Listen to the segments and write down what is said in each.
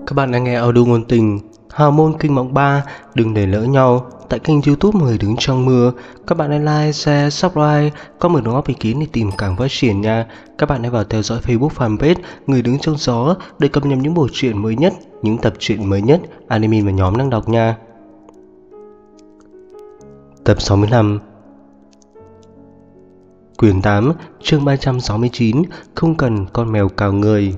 Các bạn đang nghe audio ngôn tình Hào môn kinh mộng 3. Đừng để lỡ nhau tại kênh YouTube Người đứng trong mưa. Các bạn hãy like, share, subscribe, comment đóng góp ý kiến để tìm càng phát triển nha. Các bạn hãy vào theo dõi Facebook fanpage Người đứng trong gió để cập nhật những bộ truyện mới nhất, những tập truyện mới nhất anime mà nhóm đang đọc nha. Tập 65, quyển 8, chương 369. Không cần con mèo cào người.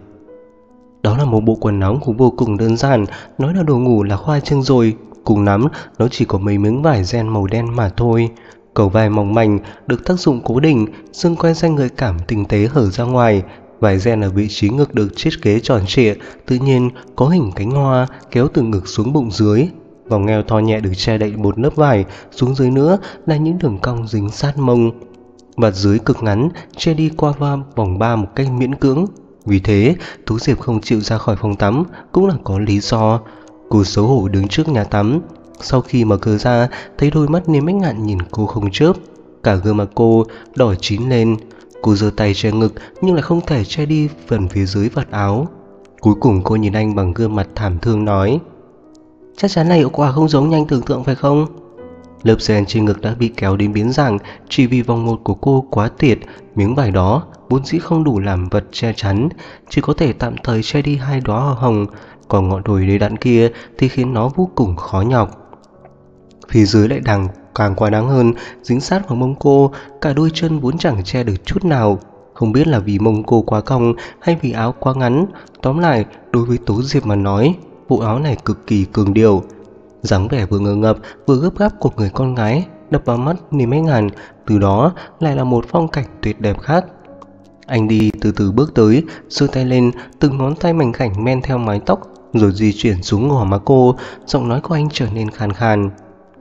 Đó là một bộ quần áo cũng vô cùng đơn giản, nói là đồ ngủ là khoa trương rồi. Cùng lắm, nó chỉ có mấy miếng vải ren màu đen mà thôi. Cầu vai mỏng manh, được tác dụng cố định, xương quai xanh gợi cảm tinh tế hở ra ngoài. Vải ren ở vị trí ngực được thiết kế tròn trịa, tự nhiên có hình cánh hoa kéo từ ngực xuống bụng dưới. Vòng eo thon nhẹ được che đậy một lớp vải, xuống dưới nữa là những đường cong dính sát mông. Vạt dưới cực ngắn, che đi qua vòng ba một cách miễn cưỡng. Vì thế, Tú Diệp không chịu ra khỏi phòng tắm cũng là có lý do. Cô xấu hổ đứng trước nhà tắm. Sau khi mở cửa ra, thấy đôi mắt Niêm Bách Ngạn nhìn cô không chớp. Cả gương mặt cô đỏ chín lên. Cô giơ tay che ngực nhưng lại không thể che đi phần phía dưới vạt áo. Cuối cùng cô nhìn anh bằng gương mặt thảm thương nói: "Chắc chắn là hiệu quả không giống như anh tưởng tượng phải không?" Lớp ren trên ngực đã bị kéo đến biến dạng chỉ vì vòng một của cô quá tuyệt. Miếng vải đó vốn dĩ không đủ làm vật che chắn, chỉ có thể tạm thời che đi hai đóa hoa hồng, còn ngọn đồi đầy đặn kia thì khiến nó vô cùng khó nhọc. Phía dưới lại càng quá đáng hơn, dính sát vào mông cô, cả đôi chân vốn chẳng che được chút nào. Không biết là vì mông cô quá cong hay vì áo quá ngắn. Tóm lại, đối với Tố Diệp mà nói, bộ áo này cực kỳ cường điệu. Dáng vẻ vừa ngờ ngập vừa gấp gáp của người con gái đập vào mắt Niêm Bách Ngạn, từ đó lại là một phong cảnh tuyệt đẹp khác. Anh đi từ từ bước tới, giơ tay lên, từng ngón tay mảnh khảnh men theo mái tóc rồi di chuyển xuống gò má cô. Giọng nói của anh trở nên khàn khàn.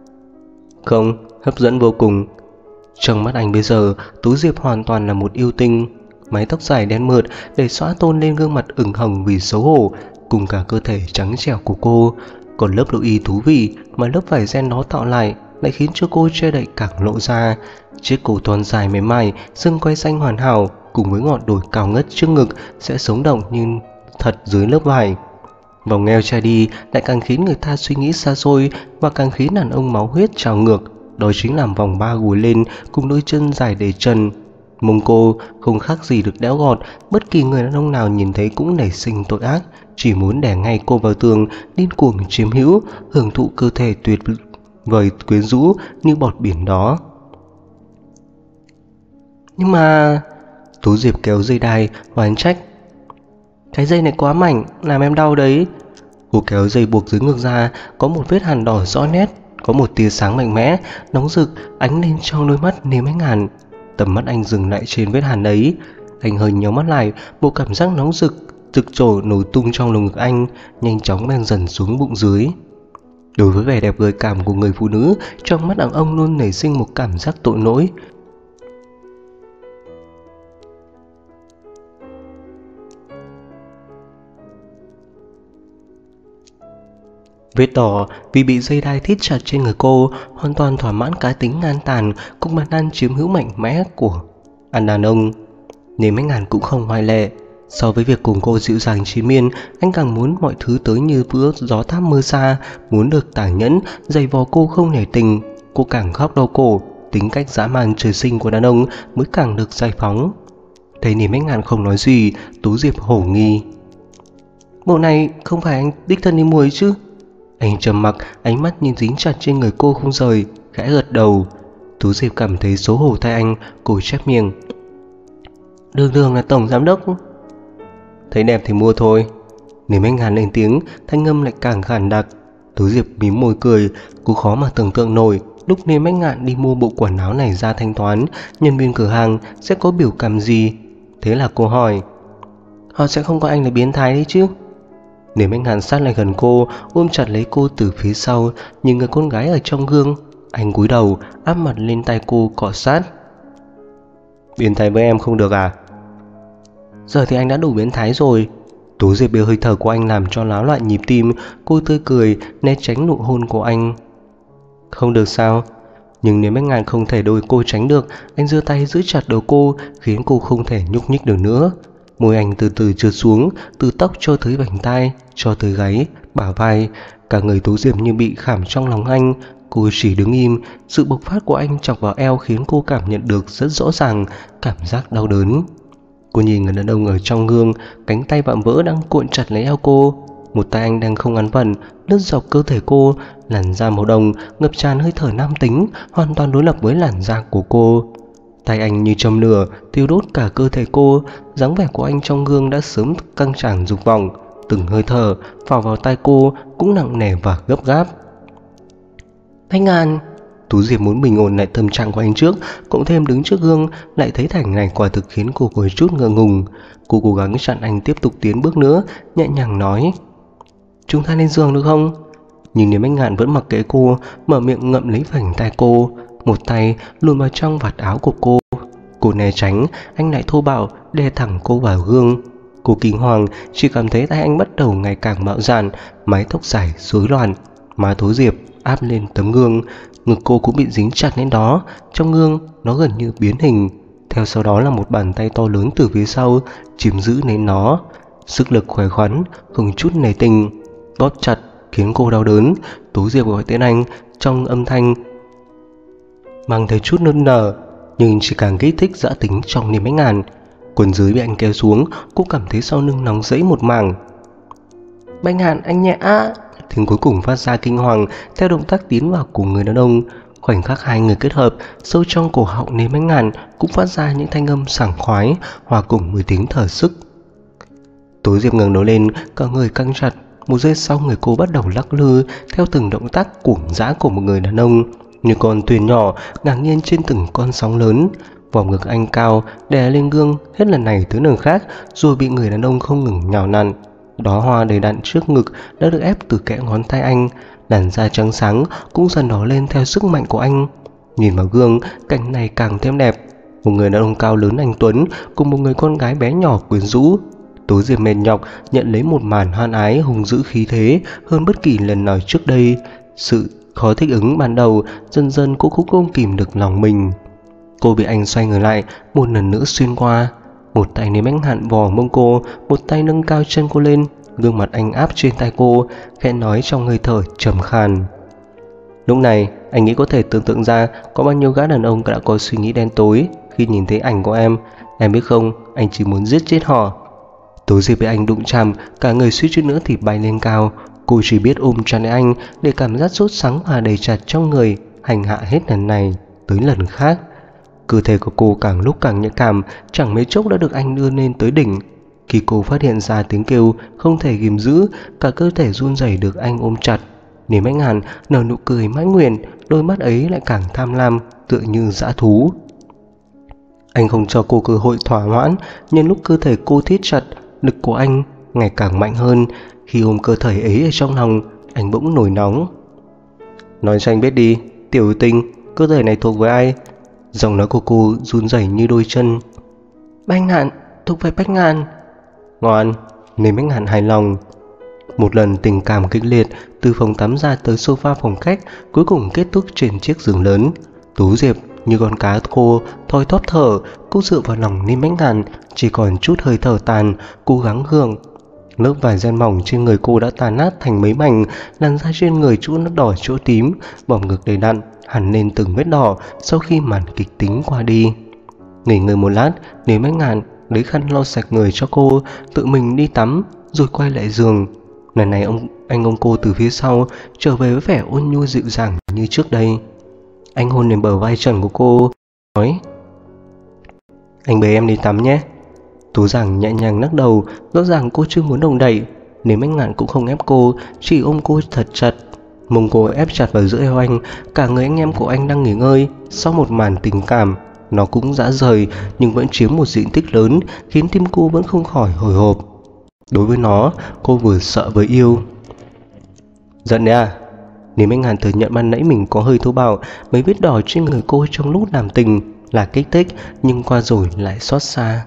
"Không, hấp dẫn vô cùng." Trong mắt anh bây giờ, Tú Diệp hoàn toàn là một yêu tinh. Mái tóc dài đen mượt để xõa tôn lên gương mặt ửng hồng vì xấu hổ, cùng cả cơ thể trắng trẻo của cô. Còn lớp nội y thú vị mà lớp vải ren đó tạo lại khiến cho cô che đậy càng lộ ra. Chiếc cổ thon dài mềm mại, xương quai xanh hoàn hảo cùng với ngọn đồi cao ngất trước ngực sẽ sống động như thật dưới lớp vải. Vòng eo che đi lại càng khiến người ta suy nghĩ xa xôi và càng khiến đàn ông máu huyết trào ngược. Đó chính là vòng ba gối lên cùng đôi chân dài để trần. Mông cô không khác gì được đẽo gọt, bất kỳ người đàn ông nào nhìn thấy cũng nảy sinh tội ác, chỉ muốn đè ngay cô vào tường, điên cuồng chiếm hữu, hưởng thụ cơ thể tuyệt vời quyến rũ như bọt biển đó. Nhưng mà... Tú Diệp kéo dây đai, oán trách: "Cái dây này quá mảnh, làm em đau đấy." Cô kéo dây buộc dưới ngực ra, có một vết hằn đỏ rõ nét, có một tia sáng mạnh mẽ, nóng rực ánh lên trong đôi mắt Niêm Bách Ngạn. Tầm mắt anh dừng lại trên vết hằn ấy. Anh hơi nhíu mắt lại, một cảm giác nóng rực trội nổi tung trong lồng ngực anh, nhanh chóng men dần xuống bụng dưới. Đối với vẻ đẹp gợi cảm của người phụ nữ, trong mắt đàn ông luôn nảy sinh một cảm giác tội lỗi. Vết đỏ vì bị dây đai thít chặt trên người cô hoàn toàn thỏa mãn cá tính ngan tàn cùng bản năng chiếm hữu mạnh mẽ của đàn ông. Niêm Bách Ngạn cũng không ngoại lệ. So với việc cùng cô dịu dàng triền miên, anh càng muốn mọi thứ tới như vừa gió tháp mưa xa, muốn được tàn nhẫn giày vò cô không nể tình. Cô càng khóc đau cổ, tính cách dã man trời sinh của đàn ông mới càng được giải phóng. Thấy Niêm Bách Ngạn không nói gì, Tú Diệp hổ nghi: "Bộ này không phải anh đích thân đi mua ấy chứ?" Anh trầm mặc, ánh mắt nhìn dính chặt trên người cô không rời, khẽ gật đầu. Tú Diệp cảm thấy xấu hổ thay anh, cô chép miệng: "Đường đường là tổng giám đốc." "Thấy đẹp thì mua thôi." Niêm Bách Ngạn lên tiếng, thanh âm lại càng khàn đặc. Tú Diệp mím môi cười, cô khó mà tưởng tượng nổi lúc Niêm Bách Ngạn đi mua bộ quần áo này ra thanh toán, nhân viên cửa hàng sẽ có biểu cảm gì. Thế là cô hỏi: "Họ sẽ không coi anh là biến thái đấy chứ?" Niêm Bách Ngạn sát lại gần cô, ôm chặt lấy cô từ phía sau, nhìn người con gái ở trong gương. Anh cúi đầu, áp mặt lên tay cô cọ sát: "Biến thái với em không được à?" "Giờ thì anh đã đủ biến thái rồi." Tú Diệp bị hơi thở của anh làm cho náo loạn nhịp tim, cô tươi cười né tránh nụ hôn của anh. "Không được sao?" Nhưng Niêm Bách Ngạn không thể đôi cô tránh được. Anh giơ tay giữ chặt đầu cô, khiến cô không thể nhúc nhích được nữa. Môi anh từ từ trượt xuống, từ tóc cho tới vành tai, cho tới gáy, bả vai. Cả người Tố Diệp như bị khảm trong lòng anh. Cô chỉ đứng im, sự bộc phát của anh chọc vào eo khiến cô cảm nhận được rất rõ ràng cảm giác đau đớn. Cô nhìn người đàn ông ở trong gương, cánh tay vạm vỡ đang cuộn chặt lấy eo cô. Một tay anh đang không an phận lướt dọc cơ thể cô, làn da màu đồng ngập tràn hơi thở nam tính, hoàn toàn đối lập với làn da của cô. Tay anh như châm lửa, thiêu đốt cả cơ thể cô. Dáng vẻ của anh trong gương đã sớm căng tràn dục vọng. Từng hơi thở phả vào tai cô cũng nặng nề và gấp gáp. Anh Ngàn. Tú Diệp muốn bình ổn lại tâm trạng của anh trước, cộng thêm đứng trước gương lại thấy cảnh này quả thực khiến cô có chút ngượng ngùng. Cô cố gắng chặn anh tiếp tục tiến bước nữa, nhẹ nhàng nói: chúng ta lên giường được không? Nhưng nếu anh Ngạn vẫn mặc kệ cô, mở miệng ngậm lấy vành tai cô, một tay luồn vào trong vạt áo của cô. Cô né tránh, anh lại thô bạo đè thẳng cô vào gương. Cô kinh hoàng, chỉ cảm thấy tay anh bắt đầu ngày càng mạo dạn, mái tóc dài rối loạn. Má Tố Diệp áp lên tấm gương, ngực cô cũng bị dính chặt lên đó. Trong gương nó gần như biến hình. Theo sau đó là một bàn tay to lớn từ phía sau chiếm giữ lấy nó. Sức lực khỏe khoắn, không chút nề tình, bóp chặt khiến cô đau đớn. Tố Diệp gọi tên anh trong âm thanh mang theo chút nức nở, nhưng chỉ càng kích thích dã tính trong niềm ánh ngàn. Quần dưới bị anh kéo xuống, cô cảm thấy sau lưng nóng rẫy một mảng. Bánh Hàn, anh nhẹ á! Tiếng cuối cùng phát ra kinh hoàng theo động tác tiến vào của người đàn ông. Khoảnh khắc hai người kết hợp, sâu trong cổ họng nếm bánh Hàn cũng phát ra những thanh âm sảng khoái, hòa cùng với tiếng thở sức. Tố Diệp ngẩng đầu lên, cả người căng chặt. Một giây sau, người cô bắt đầu lắc lư theo từng động tác cuồng dã của một người đàn ông, như con thuyền nhỏ ngạc nhiên trên từng con sóng lớn. Vòng ngực anh cao đè lên gương hết lần này tới lần khác, rồi bị người đàn ông không ngừng nhào nặn. Đóa hoa đầy đặn trước ngực đã được ép từ kẽ ngón tay anh, làn da trắng sáng cũng dần đỏ lên theo sức mạnh của anh. Nhìn vào gương, cảnh này càng thêm đẹp. Một người đàn ông cao lớn anh tuấn cùng một người con gái bé nhỏ quyến rũ. Tố Diệp mệt nhọc nhận lấy một màn hoan ái hùng dữ khí thế hơn bất kỳ lần nào trước đây. Sự khó thích ứng ban đầu dần dần cô cũng không kìm được lòng mình. Cô bị anh xoay người lại một lần nữa xuyên qua. Một tay ném bánh hạn vò mông cô, một tay nâng cao chân cô lên. Gương mặt anh áp trên tay cô, khẽ nói trong hơi thở trầm khàn. Lúc này anh nghĩ có thể tưởng tượng ra có bao nhiêu gã đàn ông đã có suy nghĩ đen tối khi nhìn thấy ảnh của em. Em biết không, anh chỉ muốn giết chết họ. Tố Diệp bị anh đụng chạm, cả người suýt chút nữa thì bay lên cao. Cô chỉ biết ôm chặt lấy anh để cảm giác sốt sắng và đầy chặt trong người hành hạ hết lần này tới lần khác. Cơ thể của cô càng lúc càng nhạy cảm, chẳng mấy chốc đã được anh đưa lên tới đỉnh. Khi cô phát hiện ra tiếng kêu không thể ghim giữ, cả cơ thể run rẩy được anh ôm chặt. Niềm Anh Hàn nở nụ cười mãn nguyện, đôi mắt ấy lại càng tham lam, tựa như dã thú. Anh không cho cô cơ hội thỏa mãn, nhân lúc cơ thể cô thít chặt, lực của anh ngày càng mạnh hơn. Khi ôm cơ thể ấy ở trong lòng, anh bỗng nổi nóng. Nói cho anh biết đi, tiểu tình, cơ thể này thuộc về ai? Giọng nói của cô run rẩy như đôi chân. Bách Ngạn, thuộc về Bách Ngạn. Ngoan, nên Bách Ngạn hài lòng. Một lần tình cảm kịch liệt từ phòng tắm ra tới sofa phòng khách, cuối cùng kết thúc trên chiếc giường lớn. Tú Diệp như con cá khô thoi thóp thở, cô dựa vào lòng Ninh Bách Ngạn, chỉ còn chút hơi thở tàn, cố gắng gượng. Lớp vải ren mỏng trên người cô đã tàn nát thành mấy mảnh, làn da trên người chỗ nó đỏ chỗ tím, vòng ngực đầy đặn hẳn lên từng vết đỏ sau khi màn kịch tính qua đi. Nghỉ ngơi một lát, Ninh Bách Ngạn lấy khăn lau sạch người cho cô, tự mình đi tắm rồi quay lại giường. Lần này anh ôm cô từ phía sau, trở về với vẻ ôn nhu dịu dàng như trước đây. Anh hôn lên bờ vai trần của cô, nói: anh bế em đi tắm nhé. Tú Giảng nhẹ nhàng lắc đầu, rõ ràng cô chưa muốn động đậy. Nếu Bách Ngạn cũng không ép cô, chỉ ôm cô thật chặt. Mông cô ép chặt vào giữa eo anh, cả người anh em của anh đang nghỉ ngơi sau một màn tình cảm. Nó cũng dã rời nhưng vẫn chiếm một diện tích lớn, khiến tim cô vẫn không khỏi hồi hộp. Đối với nó, cô vừa sợ vừa yêu. Giận đấy à? Nếu Bách Ngạn thừa nhận ban nãy mình có hơi thô bạo, mấy vết đỏ trên người cô trong lúc làm tình là kích thích, nhưng qua rồi lại xót xa.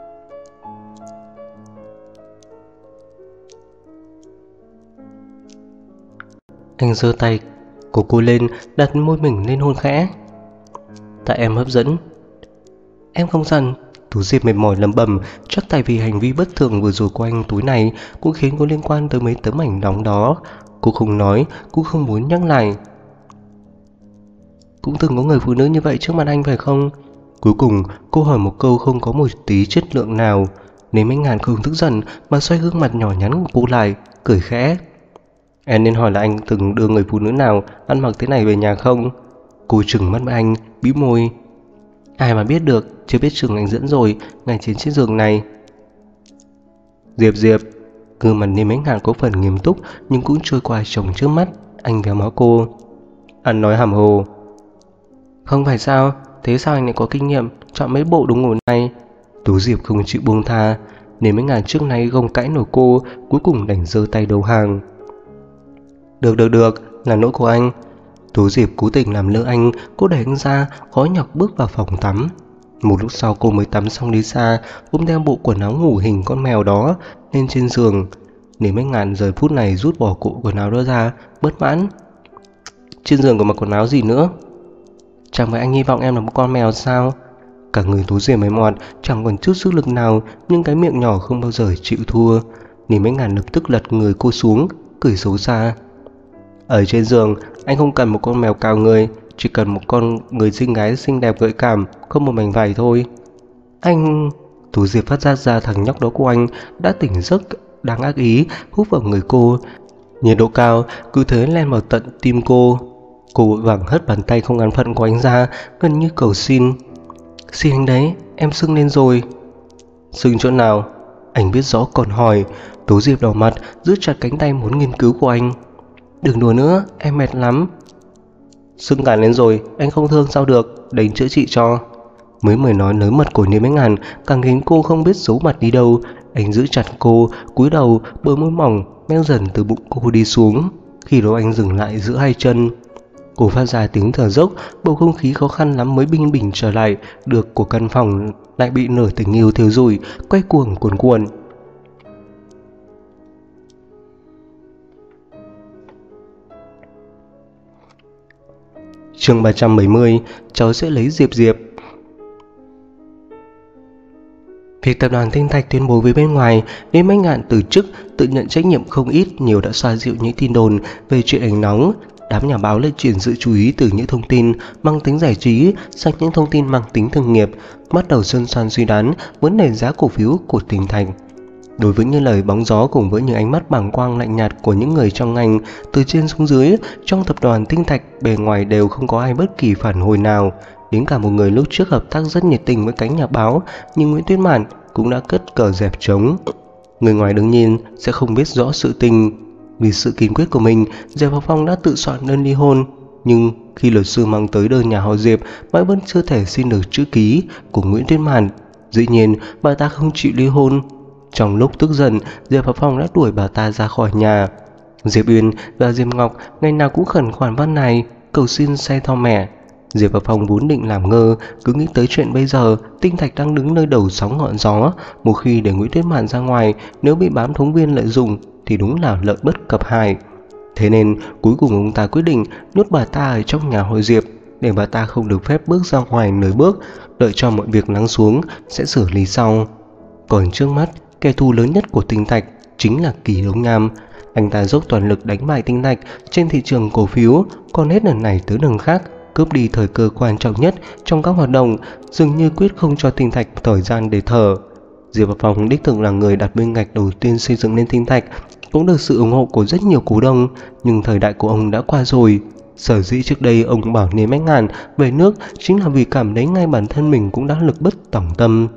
Anh giơ tay của cô lên, đặt môi mình lên hôn khẽ. Tại em hấp dẫn. Em không giận, Tú Diệp mệt mỏi lẩm bẩm, chắc tại vì hành vi bất thường vừa rồi của anh tối nay cũng khiến có liên quan tới mấy tấm ảnh nóng đó. Cô không nói, cũng không muốn nhắc lại. Cũng từng có người phụ nữ như vậy trước mặt anh phải không? Cuối cùng cô hỏi một câu không có một tí chất lượng nào. Nên Mấy Ngàn không tức giận mà xoay gương mặt nhỏ nhắn của cô lại, cười khẽ. Em nên hỏi là anh từng đưa người phụ nữ nào ăn mặc thế này về nhà không? Cô trừng mắt với anh, bĩu môi. Ai mà biết được, chưa biết chừng anh dẫn rồi, ngay trên chiếc giường này. Diệp, gương mặt Niêm Ánh Ngạn có phần nghiêm túc nhưng cũng trôi qua trống trước mắt. Anh véo má cô. Anh nói hàm hồ. Không phải sao, thế sao anh lại có kinh nghiệm chọn mấy bộ đúng ngủ này? Tú Diệp không chịu buông tha. Niêm Ánh Ngạn trước nay gồng cãi nổi cô, cuối cùng đành giơ tay đầu hàng. Được, là lỗi của anh. Tú Diệp cố tình làm lỡ anh, cô đẩy anh ra, khó nhọc bước vào phòng tắm. Một lúc sau cô mới tắm xong đi xa, ôm theo bộ quần áo ngủ hình con mèo đó lên trên giường. Niêm Ánh Ngạn giờ phút này rút bỏ cụ quần áo đó ra, bất mãn. Trên giường còn mặc quần áo gì nữa? Chẳng phải anh hy vọng em là một con mèo sao? Cả người Tú Diệp mày mọt, chẳng còn chút sức lực nào, nhưng cái miệng nhỏ không bao giờ chịu thua. Niêm Ánh Ngạn lập tức lật người cô xuống, cười xấu xa. Ở trên giường, anh không cần một con mèo cào người, chỉ cần một con người xinh gái xinh đẹp gợi cảm, không một mảnh vải thôi. Anh... Tú Diệp phát ra thằng nhóc đó của anh đã tỉnh giấc, đang ác ý hút vào người cô. Nhiệt độ cao cứ thế len vào tận tim cô. Cô vội vàng hất bàn tay không an phận của anh ra, gần như cầu xin. Xin anh đấy, em sưng lên rồi. Sưng chỗ nào? Anh biết rõ còn hỏi. Tú Diệp đỏ mặt, giữ chặt cánh tay muốn nghiên cứu của anh. Đừng đùa nữa, em mệt lắm. Sưng cả lên rồi, anh không thương sao được, đành chữa trị cho. Mới nói lớn mật của Niêm Ánh Ngạn càng khiến cô không biết giấu mặt đi đâu. Anh giữ chặt cô, cúi đầu, bờ môi mỏng meo dần từ bụng cô đi xuống. Khi đó anh dừng lại giữa hai chân. Cô phát ra tiếng thở dốc, bầu không khí khó khăn lắm mới bình bình trở lại được của căn phòng lại bị nửa tình yêu thiêu rụi, quay cuồng cuồn cuộn. Chương 370, cháu sẽ lấy Diệp. Việc tập đoàn Tinh Thạch tuyên bố với bên ngoài, Niêm Ánh Ngạn từ chức, tự nhận trách nhiệm không ít, nhiều đã xoa dịu những tin đồn về chuyện ảnh nóng. Đám nhà báo lại chuyển sự chú ý từ những thông tin mang tính giải trí sang những thông tin mang tính thương nghiệp, bắt đầu xôn xao suy đoán vấn đề giá cổ phiếu của Tinh Thạch. Đối với những lời bóng gió cùng với những ánh mắt bàng quang lạnh nhạt của những người trong ngành, từ trên xuống dưới trong tập đoàn Tinh Thạch bề ngoài đều không có ai bất kỳ phản hồi nào. Đến cả một người lúc trước hợp tác rất nhiệt tình với cánh nhà báo nhưng Nguyễn Tuyết Mạn cũng đã cất cờ dẹp trống. Người ngoài đương nhiên sẽ không biết rõ sự tình. Vì sự kiên quyết của mình, Diệp Học Phong đã tự soạn đơn ly hôn. Nhưng khi luật sư mang tới đơn nhà họ Diệp, mãi vẫn chưa thể xin được chữ ký của Nguyễn Tuyết Mạn. Dĩ nhiên bà ta không chịu ly hôn. Trong lúc tức giận, Diệp Học Phong đã đuổi bà ta ra khỏi nhà. Diệp Uyên và Diệp Ngọc ngày nào cũng khẩn khoản văn này cầu xin xe theo mẹ. Diệp và Phong vốn định làm ngơ, cứ nghĩ tới chuyện bây giờ Tinh Thạch đang đứng nơi đầu sóng ngọn gió. Một khi để Nguyễn Tuyết Mạn ra ngoài, nếu bị bám thống viên lợi dụng thì đúng là lợi bất cập hại. Thế nên cuối cùng ông ta quyết định nhốt bà ta ở trong nhà họ Diệp, để bà ta không được phép bước ra ngoài nửa bước, đợi cho mọi việc lắng xuống sẽ xử lý sau. Còn trước mắt, kẻ thù lớn nhất của Tinh Thạch chính là Kỳ Đông Nham. Anh ta dốc toàn lực đánh bại Tinh Thạch trên thị trường cổ phiếu, còn hết lần này tới lần khác cướp đi thời cơ quan trọng nhất trong các hoạt động, dường như quyết không cho Tinh Thạch thời gian để thở. Diệp Phong đích thực là người đặt viên gạch đầu tiên xây dựng nên Tinh Thạch, cũng được sự ủng hộ của rất nhiều cổ đông, nhưng thời đại của ông đã qua rồi. Sở dĩ trước đây ông bảo Niêm Ánh Ngạn về nước chính là vì cảm thấy ngay bản thân mình cũng đã lực bất tòng tâm.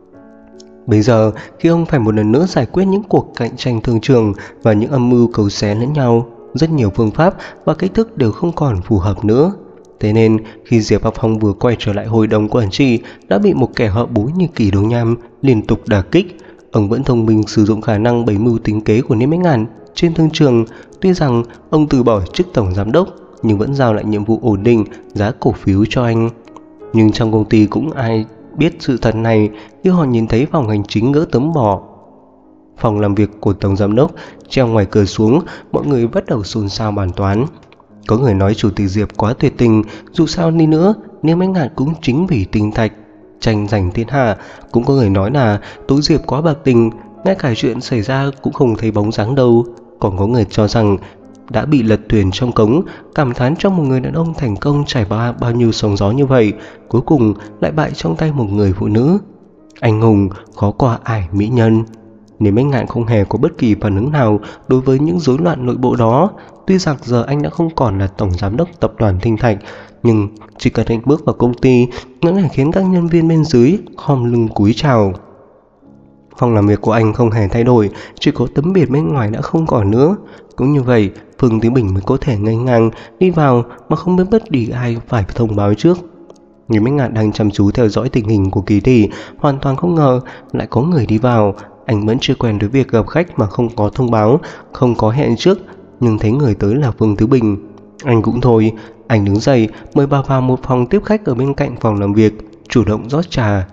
Bây giờ, khi ông phải một lần nữa giải quyết những cuộc cạnh tranh thương trường và những âm mưu cấu xé lẫn nhau, rất nhiều phương pháp và cách thức đều không còn phù hợp nữa. Thế nên, khi Diệp Học Phong vừa quay trở lại hội đồng quản trị, đã bị một kẻ hậu bối như Kỳ Đông Nham liên tục đả kích. Ông vẫn thông minh sử dụng khả năng bày mưu tính kế của Niêm Ánh Ngạn trên thương trường. Tuy rằng ông từ bỏ chức tổng giám đốc, nhưng vẫn giao lại nhiệm vụ ổn định giá cổ phiếu cho anh. Nhưng trong công ty cũng ai biết sự thật này khi họ nhìn thấy phòng hành chính gỡ tấm bỏ phòng làm việc của tổng giám đốc treo ngoài cửa xuống, mọi người bắt đầu xôn xao bàn toán. Có người nói chủ tịch Diệp quá tuyệt tình, dù sao đi nữa Niêm Ánh Ngạn cũng chính vì Tinh Thạch tranh giành thiên hạ. Cũng có người nói là Tố Diệp quá bạc tình, ngay cả chuyện xảy ra cũng không thấy bóng dáng đâu. Còn có người cho rằng đã bị lật thuyền trong cống, cảm thán trong một người đàn ông thành công trải qua bao nhiêu sóng gió như vậy, cuối cùng lại bại trong tay một người phụ nữ. Anh hùng khó qua ải mỹ nhân. Nếu Bách Ngạn không hề có bất kỳ phản ứng nào đối với những rối loạn nội bộ đó, tuy rằng giờ anh đã không còn là tổng giám đốc tập đoàn Tinh Thạch, nhưng chỉ cần anh bước vào công ty, vẫn là khiến các nhân viên bên dưới khom lưng cúi chào. Phòng làm việc của anh không hề thay đổi, chỉ có tấm biển bên ngoài đã không còn nữa. Cũng như vậy, Phương Tứ Bình mới có thể nghênh ngang đi vào mà không biết bất kỳ ai phải thông báo trước. Nhưng Bách Ngạn đang chăm chú theo dõi tình hình của kỳ tỷ, hoàn toàn không ngờ lại có người đi vào. Anh vẫn chưa quen với việc gặp khách mà không có thông báo, không có hẹn trước, nhưng thấy người tới là Phương Tứ Bình. Anh cũng thôi, anh đứng dậy mời bà vào một phòng tiếp khách ở bên cạnh phòng làm việc, chủ động rót trà.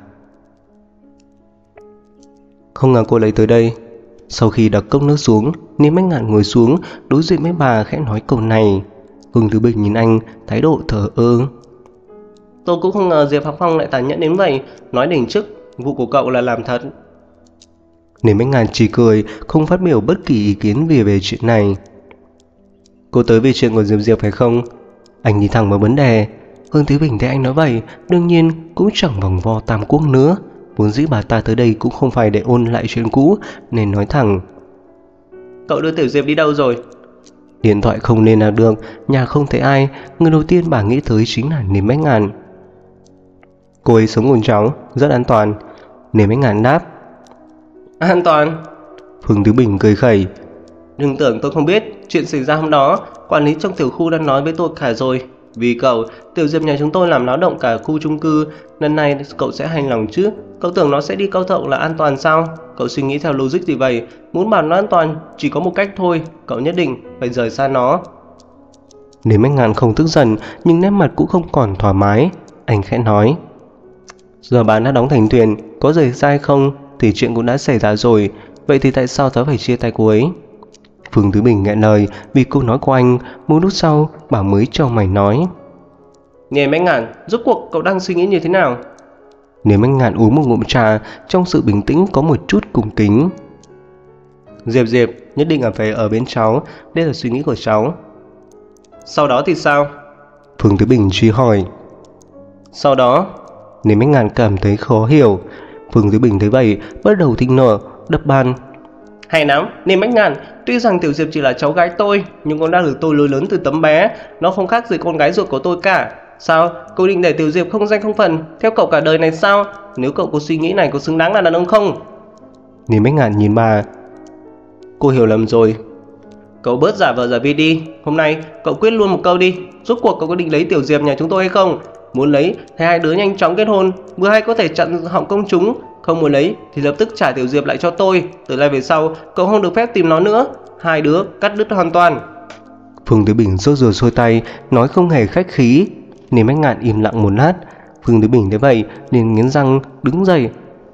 Không ngờ cô lấy tới đây. Sau khi đặt cốc nước xuống, Niêm Bách Ngạn ngồi xuống đối diện với bà khẽ nói câu này. Phương Tứ Bình nhìn anh, thái độ thờ ơ. Tôi cũng không ngờ Diệp Học Phong lại tàn nhẫn đến vậy, nói đỉnh chức, vụ của cậu là làm thật. Niêm Bách Ngạn chỉ cười, không phát biểu bất kỳ ý kiến về chuyện này. Cô tới vì chuyện của Diệp phải không? Anh đi thẳng vào vấn đề. Phương Tứ Bình thấy anh nói vậy, đương nhiên cũng chẳng vòng vo tam quốc nữa. Vốn dĩ bà ta tới đây cũng không phải để ôn lại chuyện cũ, nên nói thẳng. Cậu đưa Tiểu Diệp đi đâu rồi? Điện thoại không liên lạc được, nhà không thấy ai, người đầu tiên bà nghĩ tới chính là Niêm Bách Ngạn. Cô ấy sống cùng cháu, rất an toàn. Niêm Bách Ngạn đáp. An toàn? Phương Tứ Bình cười khẩy. Đừng tưởng tôi không biết, chuyện xảy ra hôm đó, quản lý trong tiểu khu đã nói với tôi cả rồi. Vì cậu, Tiểu Diệp nhà chúng tôi làm náo động cả khu chung cư, lần này cậu sẽ hài lòng chứ? Cậu tưởng nó sẽ đi cao tốc là an toàn sao? Cậu suy nghĩ theo logic gì vậy? Muốn bảo nó an toàn, chỉ có một cách thôi, cậu nhất định phải rời xa nó. Nếu Bách Ngạn không tức giận, nhưng nét mặt cũng không còn thoải mái. Anh khẽ nói. Giờ bạn đã đóng thành thuyền, có rời xa hay không thì chuyện cũng đã xảy ra rồi. Vậy thì tại sao tớ phải chia tay cô ấy? Phương Tứ Bình nghẹn lời vì câu nói của anh. Một lúc sau bà mới cho mày nói. Niêm Bách Ngạn, rốt cuộc cậu đang suy nghĩ như thế nào? Niêm Bách Ngạn uống một ngụm trà, trong sự bình tĩnh có một chút cung kính. Diệp nhất định là phải ở bên cháu, đây là suy nghĩ của cháu. Sau đó thì sao? Phương Tứ Bình truy hỏi. Sau đó? Niêm Bách Ngạn cảm thấy khó hiểu. Phương Tứ Bình thấy vậy bắt đầu thinh nở, đập bàn. Hay lắm, Niêm Bách Ngạn, tuy rằng Tiểu Diệp chỉ là cháu gái tôi, nhưng con đã được tôi nuôi lớn từ tấm bé, nó không khác gì con gái ruột của tôi cả. Sao, cậu định để Tiểu Diệp không danh không phần theo cậu cả đời này sao? Nếu cậu có suy nghĩ này có xứng đáng là đàn ông không? Niêm Bách Ngạn nhìn bà. Cô hiểu lầm rồi. Cậu bớt giả vờ giả vịt đi. Hôm nay cậu quyết luôn một câu đi. Rốt cuộc cậu có định lấy Tiểu Diệp nhà chúng tôi hay không? Muốn lấy thì hai đứa nhanh chóng kết hôn, vừa hay có thể chặn họng công chúng. Không muốn lấy thì lập tức trả Tiểu Diệp lại cho tôi. Từ nay về sau cậu không được phép tìm nó nữa. Hai đứa cắt đứt hoàn toàn. Phương Tứ Bình sốt ruột xuôi tay, nói không hề khách khí. Niêm Bách Ngạn im lặng một lát. Phương Tứ Bình thấy vậy liền nghiến răng đứng dậy.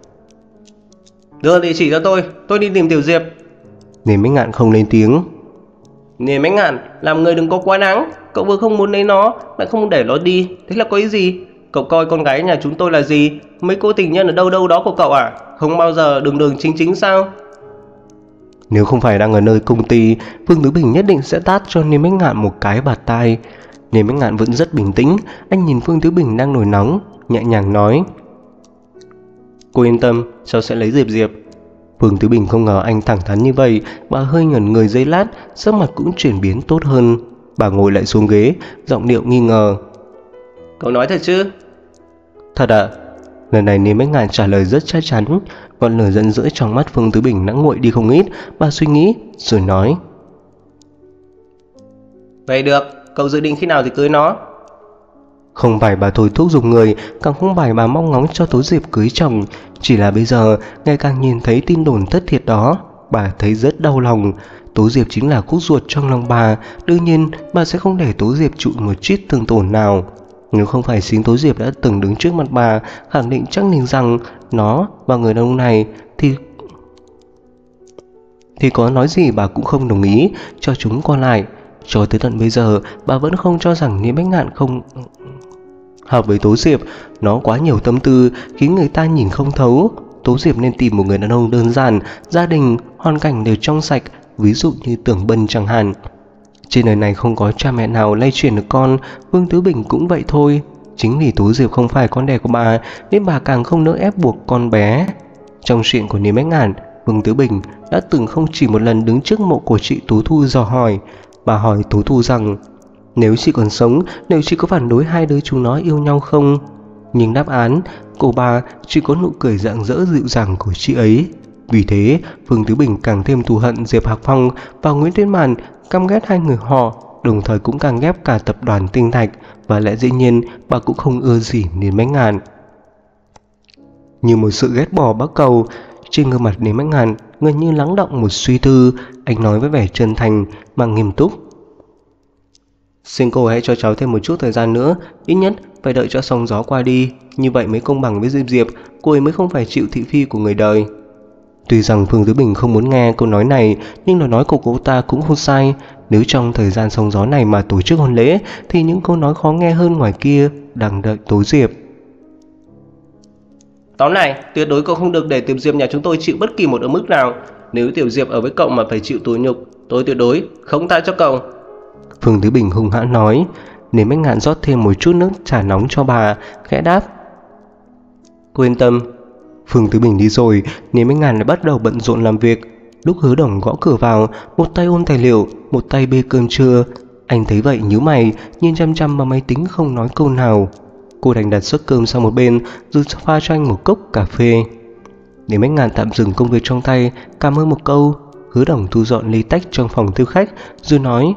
Đưa địa chỉ cho tôi đi tìm Tiểu Diệp. Niêm Bách Ngạn không lên tiếng. Niêm Bách Ngạn, làm người đừng có quá đáng. Cậu vừa không muốn lấy nó, lại không để nó đi, thế là có ý gì? Cậu coi con gái nhà chúng tôi là gì? Mấy cô tình nhân ở đâu đâu đó của cậu à? Không bao giờ đường chính sao? Nếu không phải đang ở nơi công ty, Phương Tứ Bình nhất định sẽ tát cho Niêm Bách Ngạn một cái bạt tai. Niêm Bách Ngạn vẫn rất bình tĩnh. Anh nhìn Phương Tứ Bình đang nổi nóng, nhẹ nhàng nói. Cô yên tâm, cháu sẽ lấy Diệp. Phương Tứ Bình không ngờ anh thẳng thắn như vậy. Bà hơi ngẩn người giây lát, sắc mặt cũng chuyển biến tốt hơn. Bà ngồi lại xuống ghế, giọng điệu nghi ngờ. Cậu nói thật chứ? Thật ạ. Lần này Niêm Bách Ngạn trả lời rất chắc chắn. Ngọn lửa giận dữ trong mắt Phương Tứ Bình đã nguội đi không ít. Bà suy nghĩ rồi nói. Vậy được, cậu dự định khi nào thì cưới nó? Không phải bà thôi thúc giục người, càng không phải bà mong ngóng cho Tố Diệp cưới chồng. Chỉ là bây giờ, ngày càng nhìn thấy tin đồn thất thiệt đó, bà thấy rất đau lòng. Tố Diệp chính là khúc ruột trong lòng bà. Đương nhiên, bà sẽ không để Tố Diệp chịu một chút thương tổn nào. Nếu không phải chính Tố Diệp đã từng đứng trước mặt bà, khẳng định chắc định rằng nó và người đàn ông này thì có nói gì bà cũng không đồng ý cho chúng qua lại. Cho tới tận bây giờ, bà vẫn không cho rằng Niêm Bách Ngạn Hợp với Tố Diệp, nó quá nhiều tâm tư khiến người ta nhìn không thấu. Tố Diệp nên tìm một người đàn ông đơn giản, gia đình, hoàn cảnh đều trong sạch, ví dụ như Tưởng Bân chẳng hạn. Trên đời này không có cha mẹ nào lay chuyển được con, Vương Tứ Bình cũng vậy thôi. Chính vì Tố Diệp không phải con đẻ của bà nên bà càng không nỡ ép buộc con bé. Trong chuyện của Niềm Bách Ngạn, Vương Tứ Bình đã từng không chỉ một lần đứng trước mộ của chị Tú Thu dò hỏi. Bà hỏi Tú Thu rằng nếu chị còn sống, liệu chị có phản đối hai đứa chúng nó yêu nhau không? Nhưng đáp án của bà chỉ có nụ cười rạng rỡ dịu dàng của chị ấy. Vì thế, Vương Tứ Bình càng thêm thù hận Diệp Hạc Phong và Nguyễn Tuyết Màn, căm ghét hai người họ, đồng thời cũng càng ghét cả tập đoàn Tinh Thạch, và lẽ dĩ nhiên bà cũng không ưa gì Niềm Bách Ngạn. Như một sự ghét bỏ bắc cầu, trên gương mặt Niềm Bách Ngạn gần như lắng đọng một suy tư. Anh nói với vẻ chân thành mà nghiêm túc: xin cô hãy cho cháu thêm một chút thời gian nữa, ít nhất phải đợi cho sóng gió qua đi, như vậy mới công bằng với Diệp Diệp, cô ấy mới không phải chịu thị phi của người đời. Tuy rằng Vương Tứ Bình không muốn nghe câu nói này, nhưng lời nói của cô ta cũng không sai. Nếu trong thời gian sóng gió này mà tổ chức hôn lễ, thì những câu nói khó nghe hơn ngoài kia đang đợi Tố Diệp. Tóm lại, tuyệt đối cậu không được để Tiểu Diệp nhà chúng tôi chịu bất kỳ một ở mức nào. Nếu Tiểu Diệp ở với cậu mà phải chịu tủi nhục, tôi tuyệt đối không tha cho cậu. Vương Tứ Bình hung hãn nói. Niềm Bách Ngạn rót thêm một chút nước trà nóng cho bà, khẽ đáp: cô yên tâm. Vương Tứ Bình đi rồi, Niềm Bách Ngạn lại bắt đầu bận rộn làm việc. Lúc Hứa Đồng gõ cửa vào, một tay ôm tài liệu, một tay bê cơm trưa. Anh thấy vậy nhíu mày, nhìn chăm chăm vào máy tính không nói câu nào. Cô đành đặt suất cơm sang một bên, rồi pha cho anh một cốc cà phê. Niềm Bách Ngạn tạm dừng công việc trong tay, cảm ơn một câu. Hứa Đồng thu dọn ly tách trong phòng thư khách, rồi nói: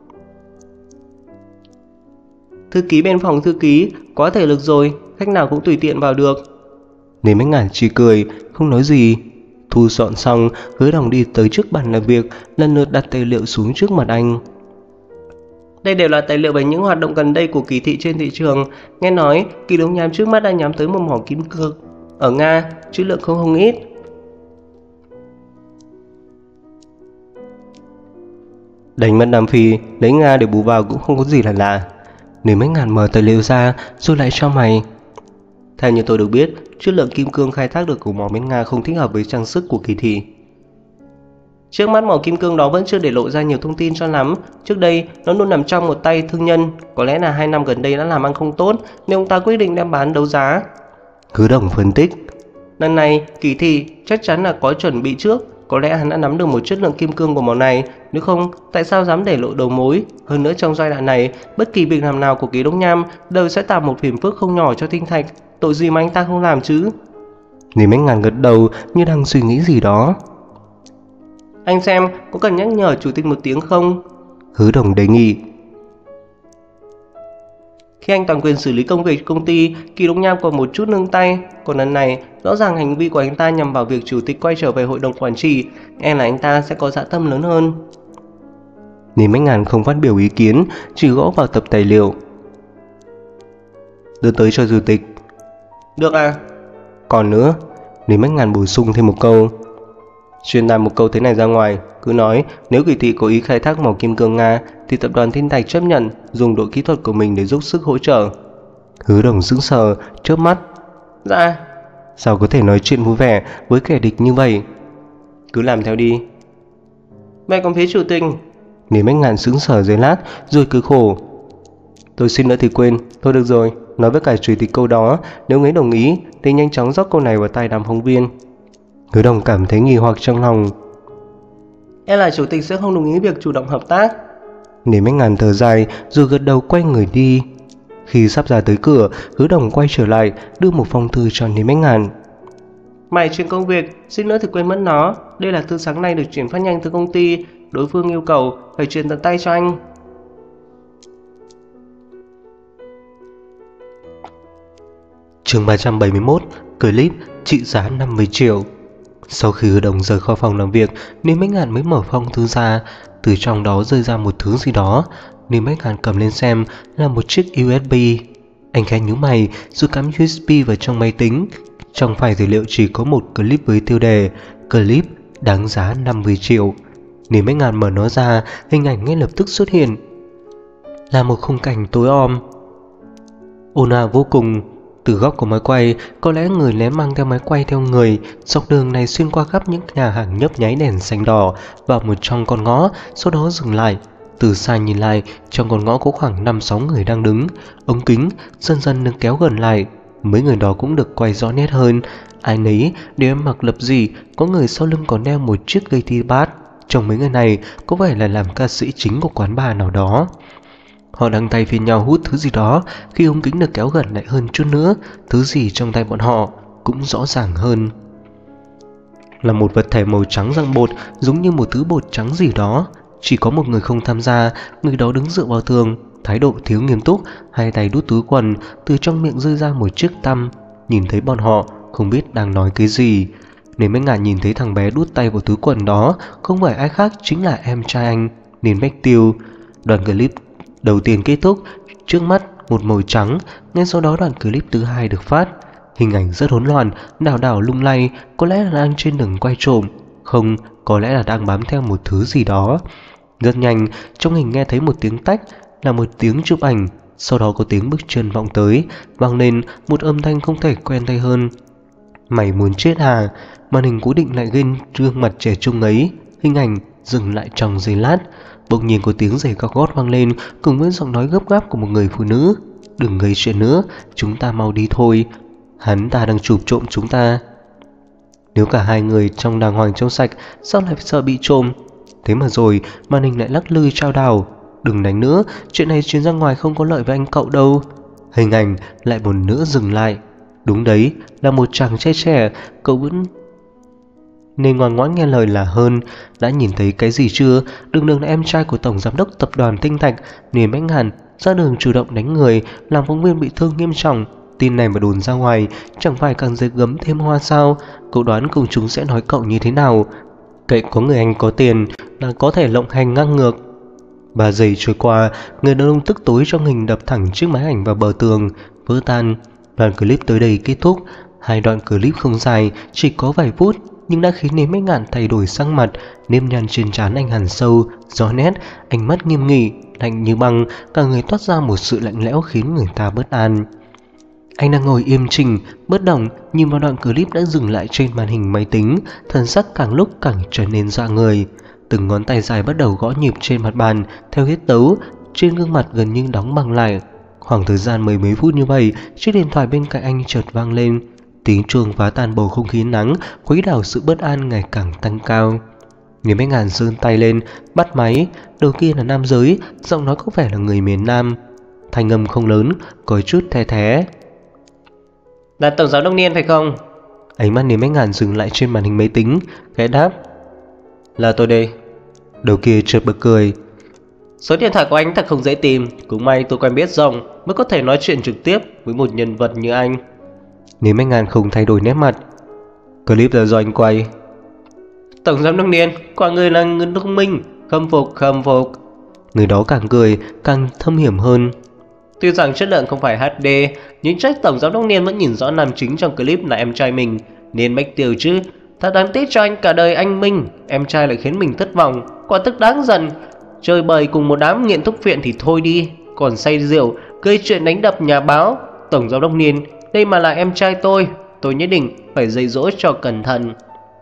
thư ký bên phòng thư ký có thể lực rồi, khách nào cũng tùy tiện vào được. Niềm Bách Ngạn chỉ cười, không nói gì. Thu dọn xong, Hứa Đồng đi tới trước bàn làm việc, lần lượt đặt tài liệu xuống trước mặt anh. Đây đều là tài liệu về những hoạt động gần đây của Kỳ Thị trên thị trường. Nghe nói Kỳ Đông Nham trước mắt đã nhắm tới một mỏ kim cương ở Nga, trữ lượng không ít. Đánh mất Nam Phi, lấy Nga để bù vào cũng không có gì là lạ. Niềm Bách Ngạn mở tài liệu ra rồi lại cho mày. Theo như tôi được biết, chất lượng kim cương khai thác được của mỏ bên Nga không thích hợp với trang sức của Kỳ Thị. Trước mắt mỏ kim cương đó vẫn chưa để lộ ra nhiều thông tin cho lắm. Trước đây nó luôn nằm trong một tay thương nhân, có lẽ là 2 năm gần đây đã làm ăn không tốt nên ông ta quyết định đem bán đấu giá. Hứa Đồng phân tích: lần này Kỳ Thị chắc chắn là có chuẩn bị trước, có lẽ hắn đã nắm được một chất lượng kim cương của mỏ này, nếu không tại sao dám để lộ đầu mối. Hơn nữa trong giai đoạn này, bất kỳ việc làm nào của Kỳ Đông Nham đều sẽ tạo một phiền phức không nhỏ cho Tinh Thạch, tội gì mà anh ta không làm chứ. Niềm Bách Ngạn gật đầu như đang suy nghĩ gì đó. Anh xem có cần nhắc nhở chủ tịch một tiếng không? Hứa Đồng đề nghị. Khi anh toàn quyền xử lý công việc công ty, Kỳ Đông Nham còn một chút nương tay. Còn lần này, rõ ràng hành vi của anh ta nhằm vào việc chủ tịch quay trở về hội đồng quản trị, e là anh ta sẽ có dã tâm lớn hơn. Niềm Bách Ngạn không phát biểu ý kiến, chỉ gõ vào tập tài liệu. Đưa tới cho chủ tịch. Được à? Còn nữa, Niềm Bách Ngạn bổ sung thêm một câu. Truyền đạt một câu thế này ra ngoài, cứ nói nếu Kỳ Thị có ý khai thác mỏ kim cương Nga thì tập đoàn Tinh Thạch chấp nhận dùng đội kỹ thuật của mình để giúp sức hỗ trợ. Hứa Đồng sững sờ, chớp mắt. Dạ, sao có thể nói chuyện vui vẻ với kẻ địch như vậy? Cứ làm theo đi. Vậy còn phía chủ tịch? Niềm Bách Ngạn sững sờ giây lát rồi cười khổ. Tôi xin nữa thì quên, thôi được rồi, nói với cả chủ tịch câu đó, nếu người đồng ý thì nhanh chóng rót câu này vào tay đám phóng viên. Hứa Đồng cảm thấy nghi hoặc trong lòng. E là chủ tịch sẽ không đồng ý việc chủ động hợp tác. Niềm Bách Ngạn thở dài rồi gật đầu quay người đi. Khi sắp ra tới cửa, Hứa Đồng quay trở lại đưa một phong thư cho Niềm Bách Ngạn. Mày chuyển công việc, xin nữa thì quên mất nó. Đây là thư sáng nay được chuyển phát nhanh từ công ty. Đối phương yêu cầu phải chuyển tận tay cho anh. Chương 371, clip trị giá 50 triệu. Sau khi Hứa Đồng rời khỏi phòng làm việc, Niềm Bách Ngạn mới mở phong thư ra. Từ trong đó rơi ra một thứ gì đó. Niềm Bách Ngạn cầm lên xem là một chiếc USB. Anh khẽ nhíu mày rồi cắm USB vào trong máy tính. Trong file dữ liệu chỉ có một clip với tiêu đề clip đáng giá 50 triệu. Niềm Bách Ngạn mở nó ra, hình ảnh ngay lập tức xuất hiện là một khung cảnh tối om. ồn ào vô cùng. Từ góc của máy quay, có lẽ người lén mang theo máy quay theo người, dọc đường này xuyên qua khắp những nhà hàng nhấp nháy đèn xanh đỏ vào một trong con ngõ, sau đó dừng lại. Từ xa nhìn lại, trong con ngõ có khoảng 5-6 người đang đứng, ống kính dần dần được kéo gần lại. Mấy người đó cũng được quay rõ nét hơn, ai nấy đều mặc lập dị, có người sau lưng còn đeo một chiếc cây ti bát. Trong mấy người này có vẻ là làm ca sĩ chính của quán bar nào đó. Họ đang tay phiên nhau hút thứ gì đó. Khi ống kính được kéo gần lại hơn chút nữa, thứ gì trong tay bọn họ cũng rõ ràng hơn. Là một vật thể màu trắng răng bột, giống như một thứ bột trắng gì đó. Chỉ có một người không tham gia, người đó đứng dựa vào tường, thái độ thiếu nghiêm túc, hai tay đút túi quần, từ trong miệng rơi ra một chiếc tăm. Nhìn thấy bọn họ, không biết đang nói cái gì. Nên mấy ngàn nhìn thấy thằng bé đút tay vào túi quần đó, không phải ai khác chính là em trai anh, nên Matthew. Đoạn clip đầu tiên kết thúc, trước mắt một màu trắng, ngay sau đó đoạn clip thứ hai được phát. Hình ảnh rất hỗn loạn, đảo đảo lung lay, có lẽ là đang trên đường quay trộm, không, có lẽ là đang bám theo một thứ gì đó. Rất nhanh, trong hình nghe thấy một tiếng tách, là một tiếng chụp ảnh, sau đó có tiếng bước chân vọng tới, vang lên một âm thanh không thể quen tai hơn. Mày muốn chết à? Màn hình cố định lại ghen gương mặt trẻ trung ấy, hình ảnh dừng lại trong giây lát. Bỗng nhiên có tiếng giày cao gót vang lên cùng với giọng nói gấp gáp của một người phụ nữ. Đừng gây chuyện nữa, chúng ta mau đi thôi. Hắn ta đang chụp trộm chúng ta. Nếu cả hai người trong đàng hoàng trong sạch, sao lại sợ bị trộm? Thế mà rồi màn hình lại lắc lư trao đảo. Đừng đánh nữa, chuyện này truyền ra ngoài không có lợi với anh cậu đâu. Hình ảnh lại một nữa dừng lại. Đúng đấy, là một chàng trai trẻ, cậu vẫn nên ngoan ngoãn nghe lời là hơn. Đã nhìn thấy cái gì chưa? Đường đường là em trai của tổng giám đốc tập đoàn Tinh Thạch, nên Bách Ngàn ra đường chủ động đánh người, làm phóng viên bị thương nghiêm trọng. Tin này mà đồn ra ngoài, chẳng phải càng dệt gấm thêm hoa sao? Cậu đoán công chúng sẽ nói cậu như thế nào? Cậy có người anh có tiền là có thể lộng hành ngang ngược. 3 giây trôi qua, người đàn ông tức tối trong hình đập thẳng chiếc máy ảnh vào bờ tường, vỡ tan. Đoạn clip tới đây kết thúc. Hai đoạn clip không dài, chỉ có vài phút, nhưng đã khiến Nếm Bách Ngạn thay đổi sắc mặt. Nếp nhăn trên trán anh hằn sâu, rõ nét, ánh mắt nghiêm nghị, lạnh như băng, cả người toát ra một sự lạnh lẽo khiến người ta bất an. Anh đang ngồi im chỉnh, bất động, nhìn vào đoạn clip đã dừng lại trên màn hình máy tính, thần sắc càng lúc càng trở nên dọa người. Từng ngón tay dài bắt đầu gõ nhịp trên mặt bàn theo tiết tấu, trên gương mặt gần như đóng băng lại. Khoảng thời gian mười mấy phút như vậy, chiếc điện thoại bên cạnh anh chợt vang lên. Tiếng chuông phá tan bầu không khí nắng, khuấy đảo sự bất an ngày càng tăng cao. Người Bách Ngàn giơ tay lên, bắt máy. Đầu kia là nam giới, giọng nói có vẻ là người miền Nam. Thanh âm không lớn, có chút the thé. Là tổng giám đốc Niên phải không? Ánh mắt Niên Bách Ngàn dừng lại trên màn hình máy tính, khẽ đáp. Là tôi đây. Đầu kia chợt bật cười. Số điện thoại của anh thật không dễ tìm, cũng may tôi quen biết rộng mới có thể nói chuyện trực tiếp với một nhân vật như anh. Niên Bách Ngàn không thay đổi nét mặt. Clip là do anh quay. Tổng giám đốc Niên, quả người là người thông minh, khâm phục. Người đó càng cười, càng thâm hiểm hơn. Tuy rằng chất lượng không phải HD, nhưng chắc tổng giám đốc Niên vẫn nhìn rõ nam chính trong clip là em trai mình, nên Bách Tiêu chứ. Thật đáng tiếc cho anh cả đời anh Minh, em trai lại khiến mình thất vọng, quả thực đáng giận. Chơi bời cùng một đám nghiện thuốc phiện thì thôi đi, còn say rượu, gây chuyện đánh đập nhà báo. Tổng giám đốc Niên, đây mà là em trai tôi nhất định phải dạy dỗ cho cẩn thận.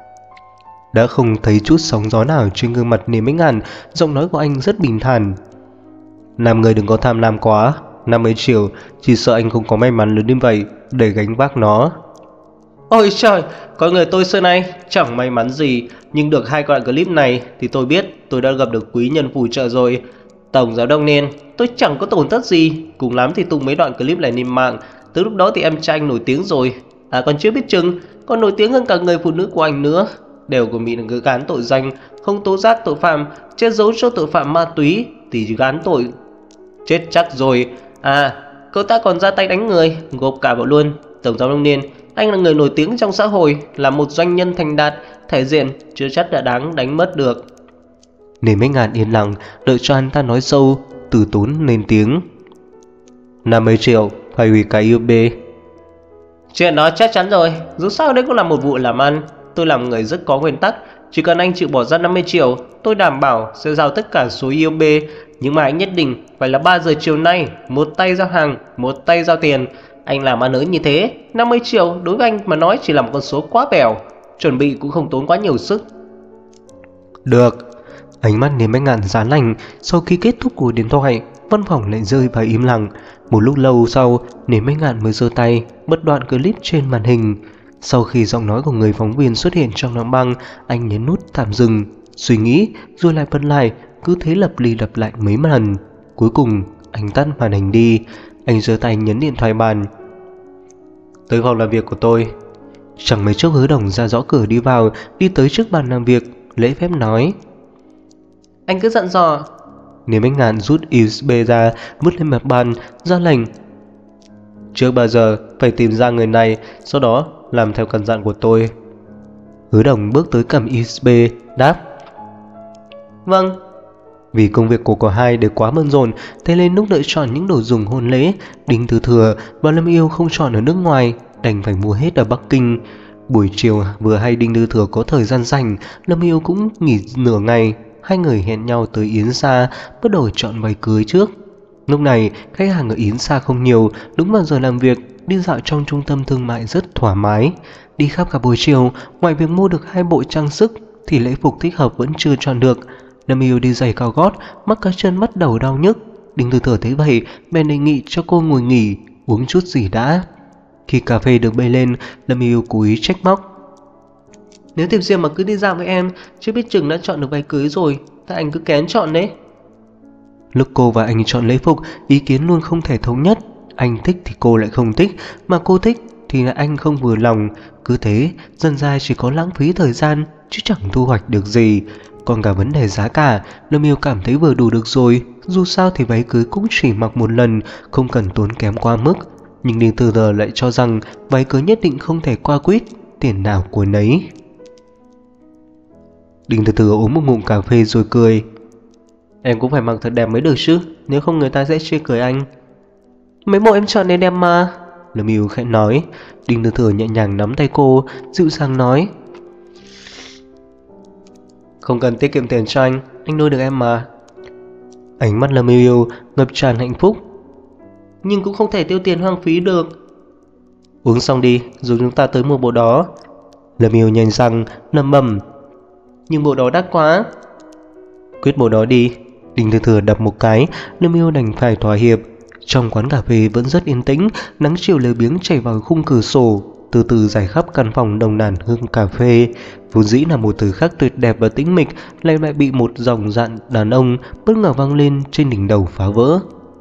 Đã không thấy chút sóng gió nào trên gương mặt Niên Bách Ngàn, giọng nói của anh rất bình thản. Làm người đừng có tham lam quá, 50 triệu, chỉ sợ anh không có may mắn lớn đến vậy để gánh vác nó. Ôi trời, con người tôi xưa nay chẳng may mắn gì, nhưng được hai đoạn clip này thì tôi biết tôi đã gặp được quý nhân phù trợ rồi. Tổng giám đốc Niên, tôi chẳng có tổn thất gì, cùng lắm thì tung mấy đoạn clip này lên mạng. Từ lúc đó thì em trai anh nổi tiếng rồi, còn chưa biết chừng còn nổi tiếng hơn cả người phụ nữ của anh nữa. Đều của bị gán tội danh không tố giác tội phạm, che giấu cho tội phạm ma túy thì gán tội chết chắc rồi. Cậu ta còn ra tay đánh người, gộp cả vào luôn. Tổng giám đốc Niên, anh là người nổi tiếng trong xã hội, là một doanh nhân thành đạt, thể diện chưa chắc đã đáng đánh mất được. Niên Bách Ngàn yên lặng, đợi cho anh ta nói sâu, từ tốn lên tiếng. 50 triệu, phải hủy cái UB. Chuyện đó chắc chắn rồi, dù sao đây cũng là một vụ làm ăn. Tôi làm người rất có nguyên tắc, Chỉ cần anh chịu bỏ ra 50 triệu, tôi đảm bảo sẽ giao tất cả số IOB. Nhưng mà anh nhất định phải là 3 giờ chiều nay, một tay giao hàng, một tay giao tiền. Anh làm ăn lớn như thế, 50 triệu đối với anh mà nói chỉ là một con số quá bèo. Chuẩn bị cũng không tốn quá nhiều sức. Được. Ánh mắt Niềm Bách Ngạn giá lành. Sau khi kết thúc cuộc điện thoại, văn phòng lại rơi vào im lặng. Một lúc lâu sau, Niềm Bách Ngạn mới giơ tay bật đoạn clip trên màn hình. Sau khi giọng nói của người phóng viên xuất hiện trong đoạn băng, anh nhấn nút tạm dừng, suy nghĩ rồi lại bật lại, cứ thế lặp đi lặp lại mấy lần. Cuối cùng anh tắt màn hình đi. Anh giơ tay nhấn điện thoại bàn. Tới phòng làm việc của tôi. Chẳng mấy chốc Hứa Đồng ra gõ cửa đi vào, đi tới trước bàn làm việc, lễ phép nói. Anh cứ dặn dò. Niềm Bách Ngạn rút USB ra, vứt lên mặt bàn, ra lệnh. Trước 3 giờ phải tìm ra người này, sau đó làm theo căn dặn của tôi. Hứa Đồng bước tới cầm USB, đáp. Vâng. Vì công việc của cả hai đều quá bận rộn, thế nên lúc lựa chọn những đồ dùng hôn lễ, Đinh Tư Thừa và Lâm Yêu không chọn ở nước ngoài, đành phải mua hết ở Bắc Kinh. Buổi chiều vừa hay Đinh Tư Thừa có thời gian rảnh, Lâm Yêu cũng nghỉ nửa ngày. Hai người hẹn nhau tới Yến Sa, bắt đầu chọn váy cưới trước. Lúc này khách hàng ở Yến Sa không nhiều, đúng vào giờ làm việc. Đi dạo trong trung tâm thương mại rất thoải mái. Đi khắp cả buổi chiều, ngoài việc mua được 2 bộ trang sức thì lễ phục thích hợp vẫn chưa chọn được. Lâm Yêu đi giày cao gót, mắc cá chân bắt đầu đau nhức. Đinh Tư Thừa thấy vậy bèn đề nghị cho cô ngồi nghỉ, uống chút gì đã. Khi cà phê được bê lên, Lâm Yêu cố ý trách móc. Nếu tìm Diệp mà cứ đi dạo với em, chưa biết chừng đã chọn được váy cưới rồi. Tại anh cứ kén chọn đấy. Lúc cô và anh chọn lễ phục, ý kiến luôn không thể thống nhất. Anh thích thì cô lại không thích, mà cô thích thì là anh không vừa lòng. Cứ thế dần ra chỉ có lãng phí thời gian chứ chẳng thu hoạch được gì. Còn cả vấn đề giá cả, Lâm Yêu cảm thấy vừa đủ được rồi. Dù sao thì váy cưới cũng chỉ mặc một lần, không cần tốn kém qua mức. Nhưng Đinh Tư Thừa lại cho rằng váy cưới nhất định không thể qua quýt, tiền nào của nấy. Đinh Tư Thừa uống một ngụm cà phê rồi cười. Em cũng phải mặc thật đẹp mới được chứ, nếu không người ta sẽ chê cười anh. Mấy bộ em chọn nên đẹp mà. Lâm Yêu khẽ nói. Đinh Tư Thừa nhẹ nhàng nắm tay cô, dịu dàng nói. Không cần tiết kiệm tiền cho anh nuôi được em mà. Ánh mắt Lâm Yêu ngập tràn hạnh phúc. Nhưng cũng không thể tiêu tiền hoang phí được. Uống xong đi, rồi chúng ta tới mua bộ đó. Lâm Yêu nhanh răng, lẩm bẩm. Nhưng bộ đó đắt quá. Quyết bộ đó đi. Đinh Tư Thừa đập một cái, Lâm Yêu đành phải thỏa hiệp. Trong quán cà phê vẫn rất yên tĩnh, nắng chiều lười biếng chảy vào khung cửa sổ, từ từ rải khắp căn phòng nồng nàn hương cà phê. Vốn dĩ là một thời khắc tuyệt đẹp và tĩnh mịch, lại bị một dòng dạn đàn ông bất ngờ vang lên trên đỉnh đầu phá vỡ.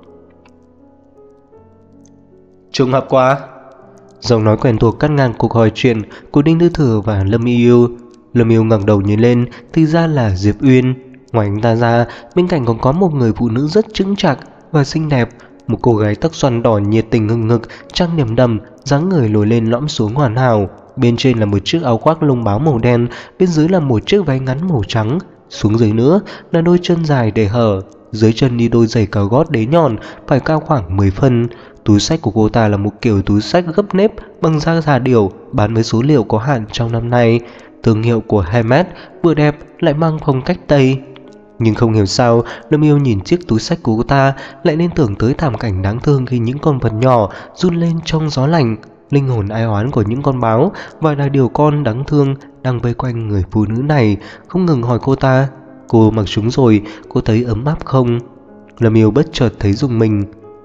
Trùng hợp quá. Giọng nói quen thuộc cắt ngang cuộc hỏi chuyện của Đinh Tư Thừa và Lâm Yêu. Lâm Yêu ngẩng đầu nhìn lên, thì ra là Diệp Uyên. Ngoài anh ta ra, bên cạnh còn có một người phụ nữ rất chững chạc và xinh đẹp. Một cô gái tóc xoăn đỏ nhiệt tình hừng hực, trang điểm đậm, dáng người lồi lên lõm xuống hoàn hảo. Bên trên là một chiếc áo khoác lông báo màu đen, bên dưới là một chiếc váy ngắn màu trắng. Xuống dưới nữa là đôi chân dài để hở, dưới chân đi đôi giày cao gót đế nhọn, phải cao khoảng 10 phân. Túi xách của cô ta là một kiểu túi xách gấp nếp bằng da già điểu, bán với số liệu có hạn trong năm nay. Thương hiệu của Hermes, vừa đẹp lại mang phong cách Tây. Nhưng không hiểu sao, Lâm Yêu nhìn chiếc túi xách của cô ta lại liên tưởng tới thảm cảnh đáng thương khi những con vật nhỏ run lên trong gió lạnh, linh hồn ai oán của những con báo và là điều con đáng thương đang vây quanh người phụ nữ này, không ngừng hỏi cô ta, cô mặc chúng rồi, cô thấy ấm áp không? Lâm Yêu bất chợt thấy rùng mình.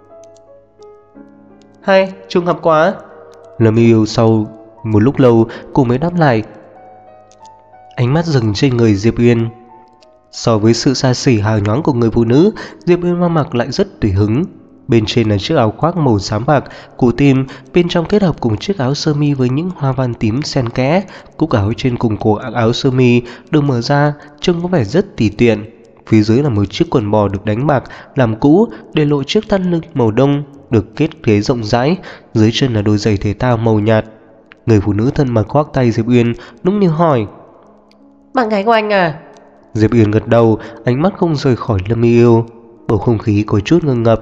Hay, trùng hợp quá. Lâm Yêu sau một lúc lâu cô mới đáp lại. Ánh mắt dừng trên người Diệp Uyên. So với sự xa xỉ hào nhoáng của người phụ nữ, Diệp Uyên mang mặc lại rất tùy hứng. Bên trên là chiếc áo khoác màu xám bạc, cổ tim, bên trong kết hợp cùng chiếc áo sơ mi với những hoa văn tím xen kẽ. Cúc áo trên cùng cổ áo sơ mi được mở ra, trông có vẻ rất tỉ tiện. Phía dưới là một chiếc quần bò được đánh bạc, làm cũ, để lộ chiếc thắt lưng màu đông, được kết ghế rộng rãi. Dưới chân là đôi giày thể thao màu nhạt. Người phụ nữ thân mật khoác tay Diệp Uyên, đúng như hỏi. Bạn gái của anh à? Diệp Uyên gật đầu, ánh mắt không rời khỏi Lâm Yêu. Bầu không khí có chút ngưng ngập.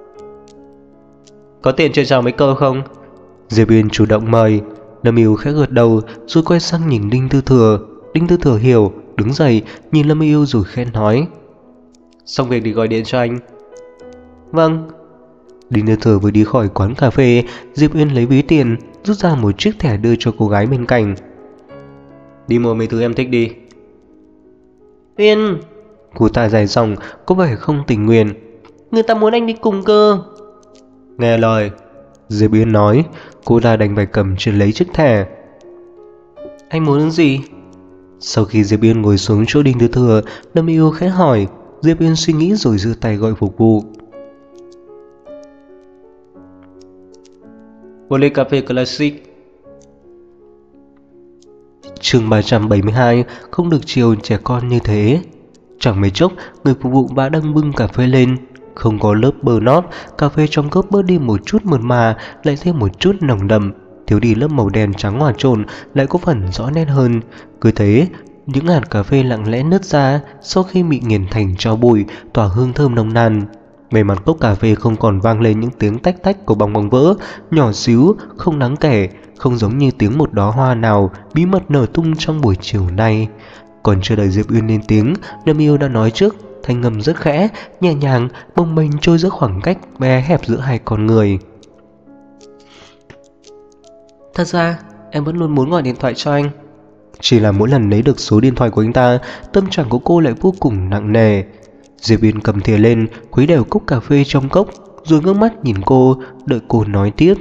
Có tiền chơi trò mấy câu không? Diệp Uyên chủ động mời. Lâm Yêu khẽ gật đầu rồi quay sang nhìn Đinh Tư Thừa. Đinh Tư Thừa hiểu, đứng dậy nhìn Lâm Yêu rồi khẽ nói: Xong việc thì gọi điện cho anh. Vâng. Đinh Tư Thừa vừa đi khỏi quán cà phê, Diệp Uyên lấy ví tiền, rút ra một chiếc thẻ đưa cho cô gái bên cạnh. Đi mua mấy thứ em thích đi. Uyên, Cô ta dài dòng, có vẻ không tình nguyện. người ta muốn anh đi cùng cơ. Nghe lời, Diệp Uyên nói. Cô ta đành phải cầm trên lấy chiếc thẻ. Anh muốn những gì? Sau khi Diệp Uyên ngồi xuống chỗ Đinh Tư Thừa, Lâm Yêu khẽ hỏi. Diệp Uyên suy nghĩ rồi giơ tay gọi phục vụ. Một ly cà phê classic. Chương 372, không được chiều trẻ con như thế. Chẳng mấy chốc, người phục vụ đã đang bưng cà phê lên. Không có lớp bơ nót, cà phê trong cốc bớt đi một chút mượt mà, lại thêm một chút nồng đậm. Thiếu đi lớp màu đen trắng hòa trộn, lại có phần rõ nét hơn. Cứ thế, những hạt cà phê lặng lẽ nứt ra, sau khi bị nghiền thành tro bụi, tỏa hương thơm nồng nàn. Bề mặt cốc cà phê không còn vang lên những tiếng tách tách của bong bóng vỡ, nhỏ xíu, không đáng kể, không giống như tiếng một đóa hoa nào bí mật nở tung trong buổi chiều nay. Còn chưa đợi Diệp Uyên lên tiếng, Lâm Yêu đã nói trước, thanh ngầm rất khẽ, nhẹ nhàng, bồng bềnh trôi giữa khoảng cách bé hẹp giữa hai con người. Thật ra, em vẫn luôn muốn gọi điện thoại cho anh. Chỉ là mỗi lần lấy được số điện thoại của anh ta, tâm trạng của cô lại vô cùng nặng nề. Diệp Uyên cầm thìa lên, khuấy đều cốc cà phê trong cốc, rồi ngước mắt nhìn cô, đợi cô nói tiếp.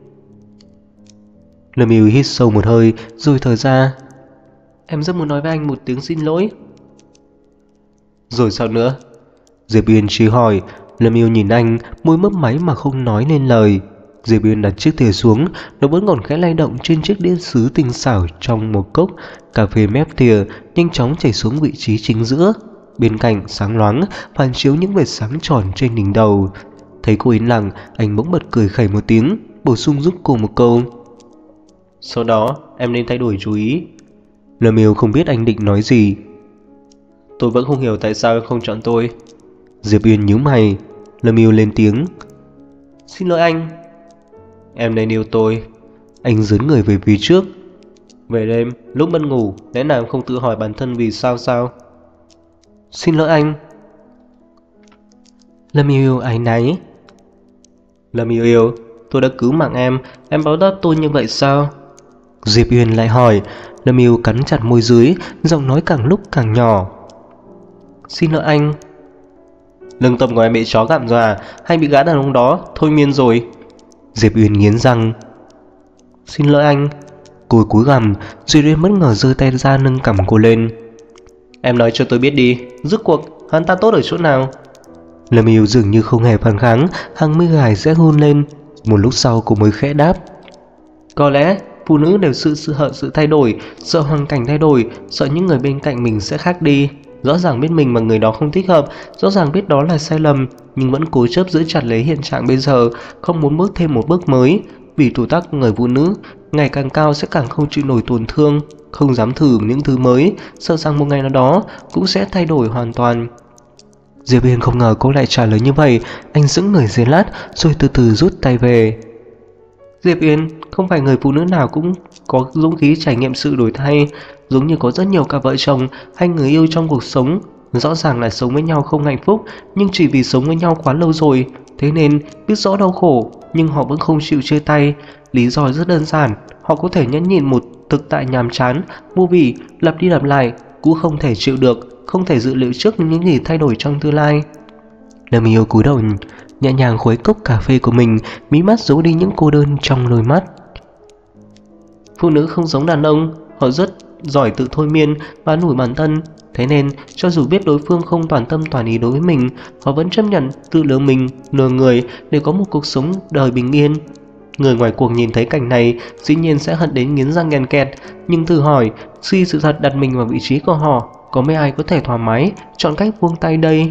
Lâm Yêu hít sâu một hơi, rồi thở ra. Em rất muốn nói với anh một tiếng xin lỗi. Rồi sao nữa? Diệp Uyên chỉ hỏi. Lâm Yêu nhìn anh, môi mấp máy mà không nói nên lời. Diệp Uyên đặt chiếc thìa xuống, nó vẫn còn khẽ lay động trên chiếc đĩa sứ tinh xảo trong một cốc. Cà phê mép thìa nhanh chóng chảy xuống vị trí chính giữa. Bên cạnh sáng loáng, phản chiếu những vệt sáng tròn trên đỉnh đầu. Thấy cô yên lặng, anh bỗng bật cười khẩy một tiếng, bổ sung giúp cô một câu. Sau đó, em nên thay đổi chú ý. Lâm Yêu không biết anh định nói gì. Tôi vẫn không hiểu tại sao em không chọn tôi. Diệp Uyên nhíu mày. Lâm Yêu lên tiếng. Xin lỗi anh. Em nên yêu tôi. Anh dướn người về phía trước. Về đêm, lúc mất ngủ, lẽ nào em không tự hỏi bản thân vì sao sao? Xin lỗi anh. Lâm Yêu áy náy. Lâm yêu, tôi đã cứu mạng em báo đáp tôi như vậy sao? Diệp Uyên lại hỏi. Lâm Yêu cắn chặt môi dưới, giọng nói càng lúc càng nhỏ. Xin lỗi anh. Lương tâm của em bị chó gặm rồi à? Hay bị gã đàn ông đó thôi miên rồi? Diệp Uyên nghiến răng. Xin lỗi anh. Cô cúi gằm. Diệp Uyên bất ngờ giơ tay ra nâng cằm cô lên. Em nói cho tôi biết đi, rốt cuộc hắn ta tốt ở chỗ nào? Lâm Yêu dường như không hề phản kháng, hàng mi gài rẽ hôn lên. Một lúc sau cô mới khẽ đáp. Có lẽ phụ nữ đều sự thay đổi, sợ hoàn cảnh thay đổi, sợ những người bên cạnh mình sẽ khác đi. Rõ ràng biết mình và người đó không thích hợp, rõ ràng biết đó là sai lầm, nhưng vẫn cố chấp giữ chặt lấy hiện trạng bây giờ, không muốn bước thêm một bước mới. Vì tuổi tác người phụ nữ ngày càng cao sẽ càng không chịu nổi tổn thương, không dám thử những thứ mới, sợ rằng một ngày nào đó cũng sẽ thay đổi hoàn toàn. Diệp Uyên không ngờ cô lại trả lời như vậy. Anh sững người giây lát rồi từ từ rút tay về. Diệp Uyên, không phải người phụ nữ nào cũng có dũng khí trải nghiệm sự đổi thay. Giống như có rất nhiều cặp vợ chồng hay người yêu trong cuộc sống, rõ ràng là sống với nhau không hạnh phúc, nhưng chỉ vì sống với nhau quá lâu rồi, thế nên biết rõ đau khổ nhưng họ vẫn không chịu chia tay. Lý do rất đơn giản, họ có thể nhẫn nhịn một thực tại nhàm chán, vô vị, lặp đi lặp lại, cũng không thể chịu được, không thể dự liệu trước những gì thay đổi trong tương lai. Lâm Yêu cúi đầu nhẹ nhàng khuấy cốc cà phê của mình, mí mắt giấu đi những cô đơn trong đôi mắt. Phụ nữ không giống đàn ông, họ rất giỏi tự thôi miên và nủi bản thân. Thế nên cho dù biết đối phương không toàn tâm toàn ý đối với mình, họ vẫn chấp nhận tự lừa mình, lừa người để có một cuộc sống đời bình yên. Người ngoài cuộc nhìn thấy cảnh này dĩ nhiên sẽ hận đến nghiến răng nghiến kẹt. Nhưng thử hỏi, suy sự thật đặt mình vào vị trí của họ, có mấy ai có thể thoải mái chọn cách buông tay đây?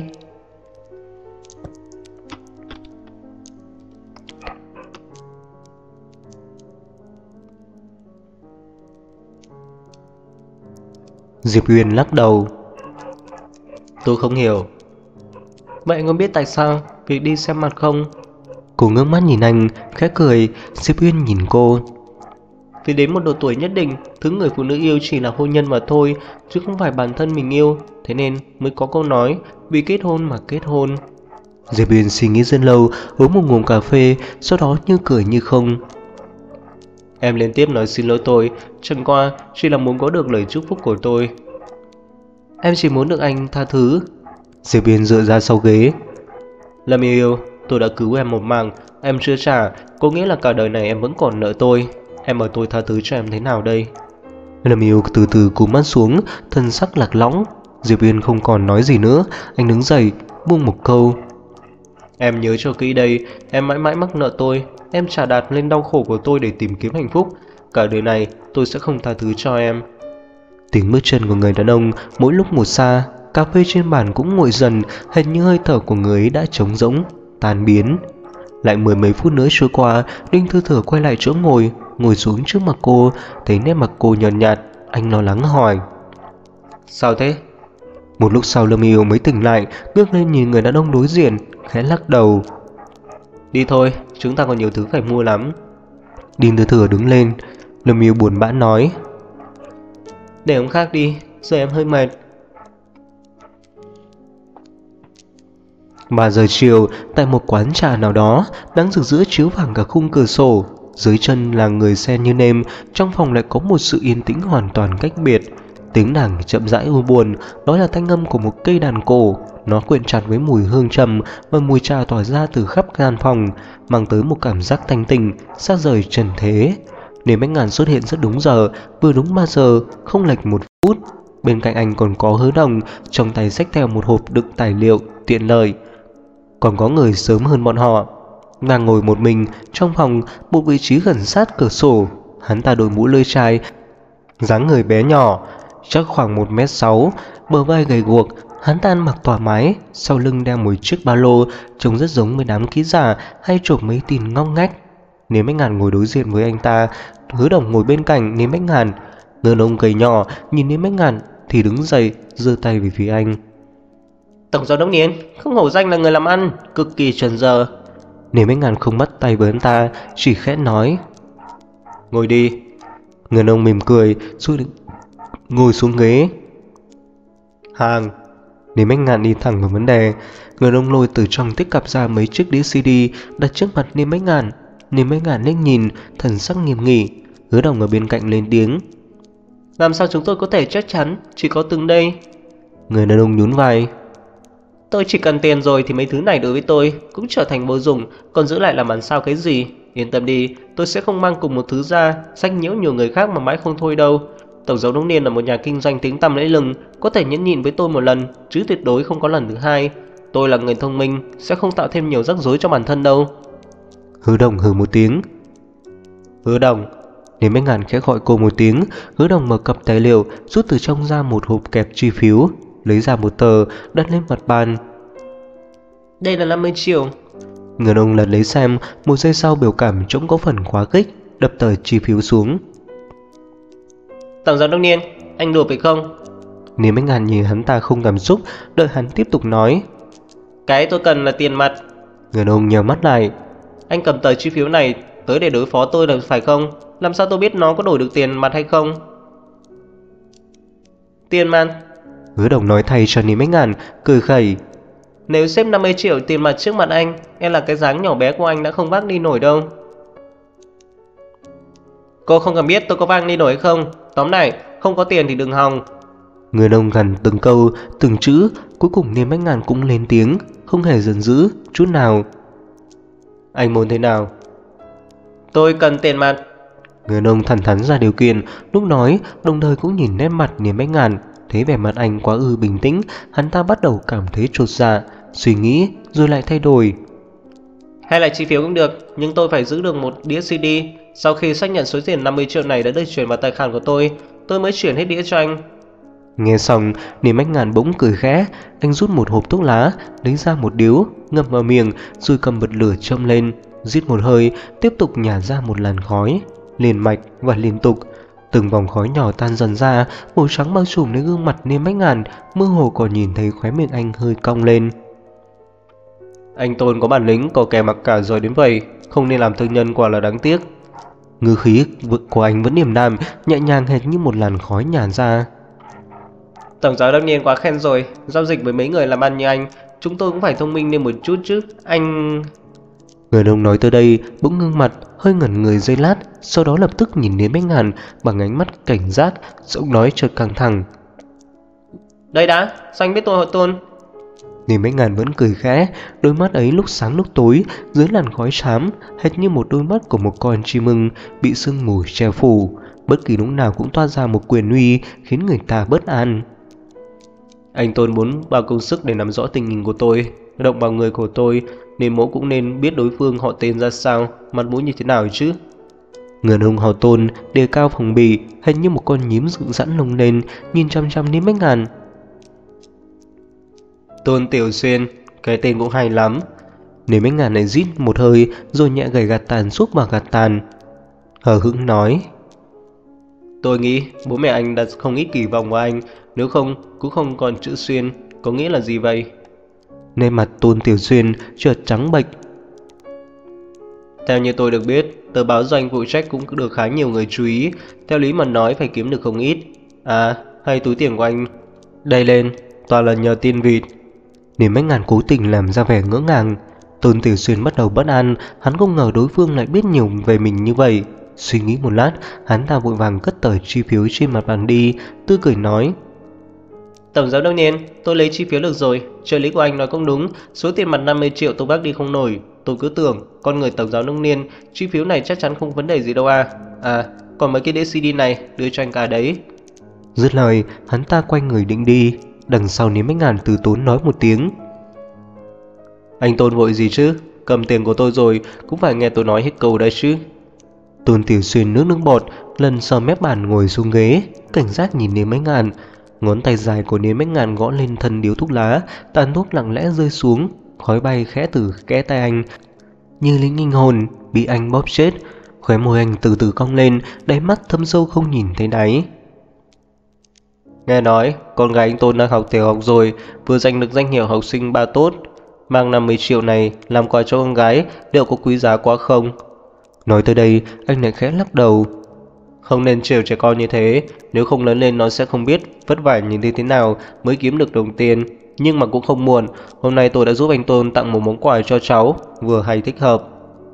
Diệp Uyên lắc đầu. Tôi không hiểu. Vậy anh có biết tại sao việc đi xem mặt không? Cô ngước mắt nhìn anh, khẽ cười. Diệp Uyên nhìn cô. Vì đến một độ tuổi nhất định, thứ người phụ nữ yêu chỉ là hôn nhân mà thôi, chứ không phải bản thân mình yêu. Thế nên mới có câu nói, vì kết hôn mà kết hôn. Diệp Huyền suy nghĩ rất lâu, uống một ngụm cà phê, sau đó như cười như không. Em liên tiếp nói xin lỗi tôi, chẳng qua chỉ là muốn có được lời chúc phúc của tôi. Em chỉ muốn được anh tha thứ. Diệp Huyền dựa ra sau ghế. Lâm yêu, tôi đã cứu em một mạng, em chưa trả, có nghĩa là cả đời này em vẫn còn nợ tôi. Em bảo tôi tha thứ cho em thế nào đây? Lâm Yêu từ từ cúi mắt xuống, thân sắc lạc lõng. Diệp Huyền không còn nói gì nữa, anh đứng dậy, buông một câu. Em nhớ cho kỹ đây, em mãi mãi mắc nợ tôi, em trả đạp lên đau khổ của tôi để tìm kiếm hạnh phúc. Cả đời này tôi sẽ không tha thứ cho em. Tiếng bước chân của người đàn ông mỗi lúc một xa, cà phê trên bàn cũng nguội dần, hình như hơi thở của người ấy đã trống rỗng, tan biến. Lại mười mấy phút nữa trôi qua, Đinh Thư Thở quay lại chỗ ngồi xuống trước mặt cô, thấy nét mặt cô nhợt nhạt, anh lo lắng hỏi. Sao thế? Một lúc sau Lâm Yêu mới tỉnh lại, ngước lên nhìn người đàn ông đối diện, khẽ lắc đầu. Đi thôi, chúng ta còn nhiều thứ phải mua lắm. Đinh Thư Thở đứng lên, Lâm Yêu buồn bã nói. Để hôm khác đi, giờ em hơi mệt. 3 giờ chiều, tại một quán trà nào đó, nắng rực rỡ chiếu vàng cả khung cửa sổ. Dưới chân là người sen như nêm, trong phòng lại có một sự yên tĩnh hoàn toàn cách biệt. Tiếng đàn chậm rãi u buồn, đó là thanh âm của một cây đàn cổ. Nó quyện chặt với mùi hương trầm và mùi trà tỏa ra từ khắp gian phòng, mang tới một cảm giác thanh tình, xa rời trần thế. Nếu Bách Ngàn xuất hiện rất đúng giờ, vừa đúng 3 giờ, không lệch 1 phút. Bên cạnh anh còn có Hứa Đồng, trong tay xách theo một hộp đựng tài liệu tiện lợi. Còn có người sớm hơn bọn họ, đang ngồi một mình trong phòng, một vị trí gần sát cửa sổ. Hắn ta đội mũ lưỡi chai, dáng người bé nhỏ, chắc khoảng 1m6, bờ vai gầy guộc. Hắn ta ăn mặc thoải mái, sau lưng đeo một chiếc ba lô, trông rất giống với đám ký giả hay chụp mấy tin ngóc ngách. Nếu Bách Ngàn ngồi đối diện với anh ta, Hứa Đồng ngồi bên cạnh Nếu Bách Ngàn. Người ông gầy nhỏ nhìn Nếu Bách Ngàn thì đứng dậy, giơ tay về phía anh. Tổng giám đốc Niên, không hổ danh là người làm ăn, cực kỳ chuẩn giờ. Nếu Bách Ngàn không bắt tay với anh ta, chỉ khẽ nói. Ngồi đi. Người ông mỉm cười rồi ngồi xuống ghế. Hàng. Nếu Bách Ngạn đi thẳng vào vấn đề, người ông lôi từ trong tích cặp ra mấy chiếc đĩa CD đặt trước mặt Niêm Bách Ngạn. Niêm Bách Ngạn liếc nhìn, thần sắc nghiêm nghị. Hứa Đồng ở bên cạnh lên tiếng. Làm sao chúng tôi có thể chắc chắn, chỉ có từng đây. Người đàn ông nhún vai. Tôi chỉ cần tiền rồi thì mấy thứ này đối với tôi cũng trở thành vô dụng, còn giữ lại làm bản sao cái gì. Yên tâm đi, tôi sẽ không mang cùng một thứ ra, sách nhiễu nhiều người khác mà mãi không thôi đâu. Tổng giám đốc Niên là một nhà kinh doanh tiếng tăm lẫy lừng, có thể nhẫn nhịn với tôi một lần, chứ tuyệt đối không có lần thứ hai. Tôi là người thông minh, sẽ không tạo thêm nhiều rắc rối cho bản thân đâu. Hứa Đồng hừ một tiếng. Hứa Đồng. Niêm Bách Ngạn khẽ gọi cô một tiếng. Hứa Đồng mở cặp tài liệu, rút từ trong ra một hộp kẹp chi phiếu, lấy ra một tờ, đặt lên mặt bàn. Đây là 50 triệu. Người ông lật lấy xem, một giây sau biểu cảm trông có phần quá khích, đập tờ chi phiếu xuống. Tổng giám đốc Niên, anh đùa phải không? Niêm Bách Ngạn nhìn hắn ta không cảm xúc, đợi hắn tiếp tục nói. Cái tôi cần là tiền mặt. Người ông nheo mắt lại. Anh cầm tờ chi phiếu này tới để đối phó tôi là phải không? Làm sao tôi biết nó có đổi được tiền mặt hay không? Tiền mặt. Hứa Đồng nói thay cho Niêm Bách Ngạn, cười khẩy. Nếu xếp 50 triệu tiền mặt trước mặt anh, em là cái dáng nhỏ bé của anh đã không vác đi nổi đâu. Cô không cần biết tôi có vác đi nổi hay không. Tóm lại, không có tiền thì đừng hòng. Người ông gằn từng câu, từng chữ. Cuối cùng Niêm Bách Ngạn cũng lên tiếng, không hề giận dữ chút nào. Anh muốn thế nào? Tôi cần tiền mặt. Người ông thẳng thắn ra điều kiện, lúc nói đồng thời cũng nhìn nét mặt Niêm Bách Ngạn. Thấy vẻ mặt anh quá bình tĩnh, hắn ta bắt đầu cảm thấy chột dạ, suy nghĩ rồi lại thay đổi. Hay là chi phiếu cũng được, nhưng tôi phải giữ được một đĩa CD. Sau khi xác nhận số tiền 50 triệu này đã được chuyển vào tài khoản của tôi mới chuyển hết đĩa cho anh. Nghe xong, Niêm Bách Ngạn bỗng cười khẽ. Anh rút một hộp thuốc lá, lấy ra một điếu, ngậm vào miệng, rồi cầm bật lửa châm lên, rít một hơi, tiếp tục nhả ra một làn khói, liền mạch và liên tục. Từng vòng khói nhỏ tan dần ra, màu trắng bao trùm lấy gương mặt Niêm Bách Ngạn, mơ hồ còn nhìn thấy khóe miệng anh hơi cong lên. Anh Tôn có bản lĩnh, có kẻ mặc cả giỏi đến vậy, không nên làm thương nhân quả là đáng tiếc. Ngữ khí của anh vẫn điềm đạm, nhẹ nhàng hệt như một làn khói nhàn ra. Tổng giám đốc Niên quá khen rồi, giao dịch với mấy người làm ăn như anh, chúng tôi cũng phải thông minh lên một chút chứ. Anh... Người đàn ông nói tới đây bỗng ngưng mặt, hơi ngẩn người giây lát, sau đó lập tức nhìn đến Bách Ngàn bằng ánh mắt cảnh giác, giọng nói chợt căng thẳng. Đây đã, sao anh biết tôi họ Tôn? Nên Bách Ngàn vẫn cười khẽ, đôi mắt ấy lúc sáng lúc tối, dưới làn khói xám, hệt như một đôi mắt của một con chim ưng bị sương mù che phủ, bất kỳ lúc nào cũng toát ra một quyền uy khiến người ta bất an. Anh Tôn muốn bao công sức để nắm rõ tình hình của tôi, động vào người của tôi, nên mỗ cũng nên biết đối phương họ tên ra sao, mặt mũi như thế nào chứ. Người đàn ông họ Tôn đề cao phòng bì, hệt như một con nhím dựng sẵn lông lên, nhìn chăm chăm đến Bách Ngàn. Tôn Tiểu Xuyên, cái tên cũng hay lắm. Nên Bách Ngàn lại rít một hơi rồi nhẹ gảy gạt tàn xúc vào gạt tàn, hờ hững nói. Tôi nghĩ bố mẹ anh đặt không ít kỳ vọng vào anh, nếu không cũng không còn chữ Xuyên, có nghĩa là gì vậy? Nên mặt Tôn Tiểu Xuyên chợt trắng bệch. Theo như tôi được biết, tờ báo do anh phụ trách cũng được khá nhiều người chú ý, theo lý mà nói phải kiếm được không ít. À, hay túi tiền của anh đây lên, toàn là nhờ tin vịt. Nên Bách Ngàn cố tình làm ra vẻ ngỡ ngàng. Tôn Tiểu Xuyên bắt đầu bất an, hắn không ngờ đối phương lại biết nhiều về mình như vậy. Suy nghĩ một lát, hắn ta vội vàng cất tờ chi phiếu trên mặt bàn đi, tươi cười nói. Tổng giám đốc Niên, tôi lấy chi phiếu được rồi, trợ lý của anh nói cũng đúng, số tiền mặt 50 triệu tôi bác đi không nổi. Tôi cứ tưởng, con người tổng giám đốc Niên, chi phiếu này chắc chắn không vấn đề gì đâu à. À, còn mấy cái đĩa CD này, đưa cho anh cả đấy. Dứt lời, hắn ta quay người định đi. Đằng sau Niêm Bách Ngàn từ tốn nói một tiếng. Anh Tôn vội gì chứ, cầm tiền của tôi rồi, cũng phải nghe tôi nói hết câu đấy chứ. Tôn Tiểu Xuyên nước nước bọt, lần sờ mép bàn ngồi xuống ghế, cảnh giác nhìn Niêm Bách Ngàn. Ngón tay dài của Niêm Bách Ngàn gõ lên thân điếu thuốc lá, tàn thuốc lặng lẽ rơi xuống, khói bay khẽ từ kẽ tay anh, như lính linh hồn bị anh bóp chết. Khóe môi anh từ từ cong lên, đáy mắt thâm sâu không nhìn thấy đáy. Nghe nói, con gái anh Tôn đang học tiểu học rồi, vừa giành được danh hiệu học sinh ba tốt. Mang 50 triệu này làm quà cho con gái, liệu có quý giá quá không? Nói tới đây, anh lại khẽ lắc đầu. Không nên trêu trẻ con như thế, nếu không lớn lên nó sẽ không biết vất vả như thế nào mới kiếm được đồng tiền. Nhưng mà cũng không muộn, hôm nay tôi đã giúp anh Tôn tặng một món quà cho cháu, vừa hay thích hợp.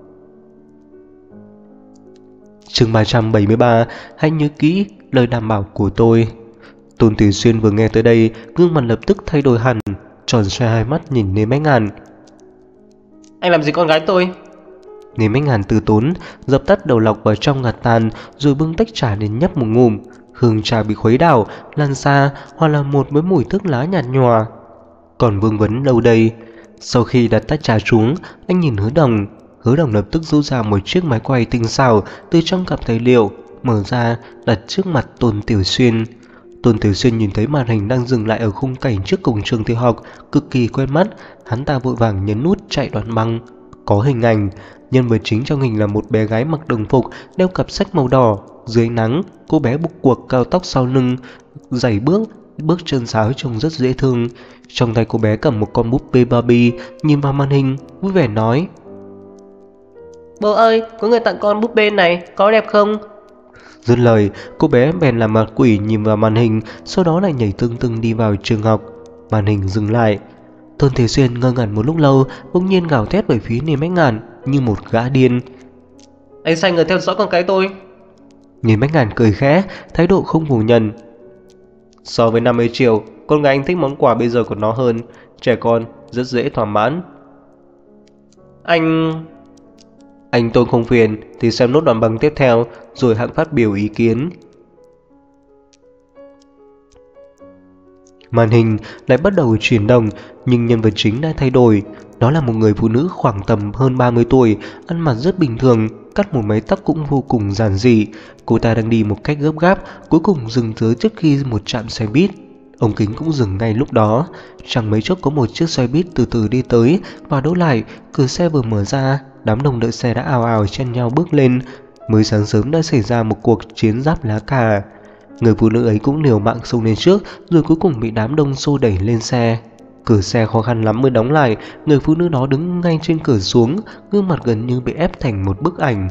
Chương 373, hãy nhớ kỹ lời đảm bảo của tôi. Tôn Tiểu Xuyên vừa nghe tới đây, gương mặt lập tức thay đổi hẳn, tròn xoe hai mắt nhìn Niêm Bách Ngàn. Anh làm gì con gái tôi? Niêm Bách Ngàn từ tốn, dập tắt đầu lọc vào trong gạt tàn, rồi bưng tách trà đến nhấp một ngụm. Hương trà bị khuấy đảo, lan xa, hòa là một với mùi thuốc lá nhạt nhòa. Còn vương vấn đâu đây? Sau khi đặt tách trà xuống, anh nhìn Hứa Đồng. Hứa Đồng lập tức rút ra một chiếc máy quay tinh xảo từ trong cặp tài liệu, mở ra, đặt trước mặt Tôn Tiểu Xuyên. Tôn Tiểu Xuyên nhìn thấy màn hình đang dừng lại ở khung cảnh trước cổng trường tiểu học, cực kỳ quen mắt. Hắn ta vội vàng nhấn nút chạy đoạn băng. Có hình ảnh, nhân vật chính trong hình là một bé gái mặc đồng phục, đeo cặp sách màu đỏ. Dưới ánh nắng, cô bé buộc cuộc cao tóc sau lưng, giày bước chân sáo trông rất dễ thương. Trong tay cô bé cầm một con búp bê Barbie, nhìn vào màn hình, vui vẻ nói. Bố ơi, có người tặng con búp bê này, có đẹp không? Dứt lời, cô bé bèn làm mặt quỷ nhìn vào màn hình, sau đó lại nhảy tưng tưng đi vào trường học. Màn hình dừng lại. Tôn Thế Xuyên ngơ ngẩn một lúc lâu, bỗng nhiên gào thét về phía Niêm Bách Ngàn như một gã điên. Anh sai người theo dõi con cái tôi. Niêm Bách Ngàn cười khẽ, thái độ không phủ nhận. So với 50 triệu, con gái anh thích món quà bây giờ của nó hơn. Trẻ con rất dễ thỏa mãn. Anh Tôn không phiền thì xem nốt đoạn băng tiếp theo, rồi hãng phát biểu ý kiến. Màn hình lại bắt đầu chuyển động, nhưng nhân vật chính đã thay đổi. Đó là một người phụ nữ khoảng tầm hơn 30 tuổi, ăn mặc rất bình thường, cắt một mái tóc cũng vô cùng giản dị. Cô ta đang đi một cách gấp gáp, cuối cùng dừng tới trước khi một trạm xe buýt. Ống kính cũng dừng ngay lúc đó. Chẳng mấy chốc có một chiếc xe buýt từ từ đi tới và đỗ lại. Cửa xe vừa mở ra, đám đông đợi xe đã ào ào chen nhau bước lên. Mới sáng sớm đã xảy ra một cuộc chiến giáp lá cà. Người phụ nữ ấy cũng liều mạng xông lên trước, rồi cuối cùng bị đám đông xô đẩy lên xe. Cửa xe khó khăn lắm mới đóng lại. Người phụ nữ đó đứng ngay trên cửa xuống, gương mặt gần như bị ép thành một bức ảnh.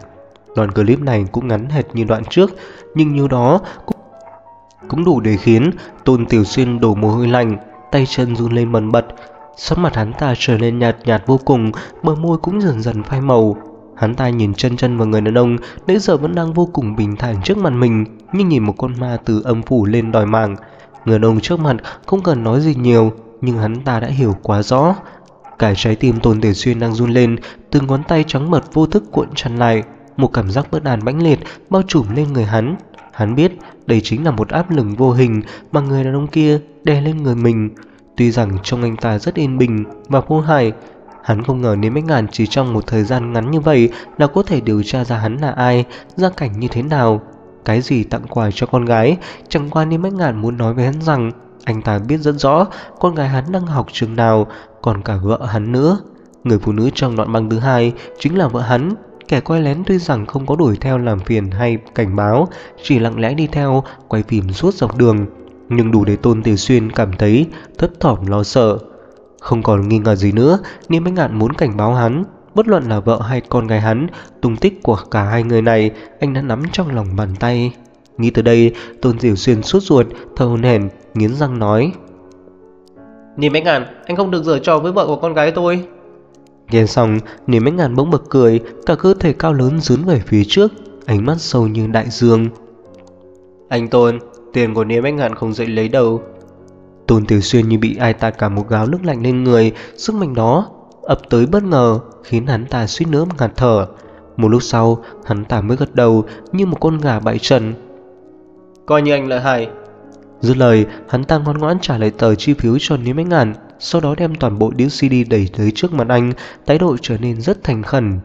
Đoạn clip này cũng ngắn hệt như đoạn trước, nhưng như đó cũng đủ để khiến Tôn Tiểu Xuyên đổ mồ hôi lạnh, tay chân run lên bần bật. Sắc mặt hắn ta trở nên nhạt nhạt vô cùng, bờ môi cũng dần dần phai màu. Hắn ta nhìn chân chân vào người đàn ông nãy giờ vẫn đang vô cùng bình thản trước mặt mình, nhưng nhìn một con ma từ âm phủ lên đòi mạng. Người đàn ông trước mặt không cần nói gì nhiều, nhưng hắn ta đã hiểu quá rõ. Cả trái tim Tôn Tiểu Xuyên đang run lên, từng ngón tay trắng mật vô thức cuộn chặt lại. Một cảm giác bất an mãnh liệt bao trùm lên người hắn. Hắn biết đây chính là một áp lực vô hình mà người đàn ông kia đè lên người mình. Tuy rằng trông anh ta rất yên bình và vô hại, hắn không ngờ Niêm Bách Ngàn chỉ trong một thời gian ngắn như vậy là có thể điều tra ra hắn là ai, gia cảnh như thế nào, cái gì tặng quà cho con gái. Chẳng qua Niêm Bách Ngàn muốn nói với hắn rằng anh ta biết rất rõ con gái hắn đang học trường nào, còn cả vợ hắn nữa. Người phụ nữ trong đoạn băng thứ hai chính là vợ hắn. Kẻ quay lén tuy rằng không có đuổi theo làm phiền hay cảnh báo, chỉ lặng lẽ đi theo quay phim suốt dọc đường, nhưng đủ để Tôn Tiểu Xuyên cảm thấy thấp thỏm lo sợ. Không còn nghi ngờ gì nữa, Niêm Bách Ngạn muốn cảnh báo hắn. Bất luận là vợ hay con gái hắn, tung tích của cả hai người này anh đã nắm trong lòng bàn tay. Nghĩ từ đây, Tôn Tiểu Xuyên sốt ruột, thở hổn hển, nghiến răng nói: Niêm Bách Ngạn, anh không được giở trò với vợ của con gái tôi. Nghe xong, Niêm Bách Ngạn bỗng bật cười, cả cơ thể cao lớn dướn về phía trước, ánh mắt sâu như đại dương. Anh Tôn, tiền của Niêm Bách Ngạn không dậy lấy đâu. Tôn Tiểu Xuyên như bị ai tạt cả một gáo nước lạnh lên người, sức mạnh đó ập tới bất ngờ khiến hắn ta suýt nữa ngạt thở. Một lúc sau, hắn ta mới gật đầu như một con gà bại trận. Coi như anh lợi hại. Dứt lời, hắn ta ngoan ngoãn trả lại tờ chi phiếu cho Niêm Bách Ngạn, sau đó đem toàn bộ đĩa CD đẩy tới trước mặt anh, thái độ trở nên rất thành khẩn.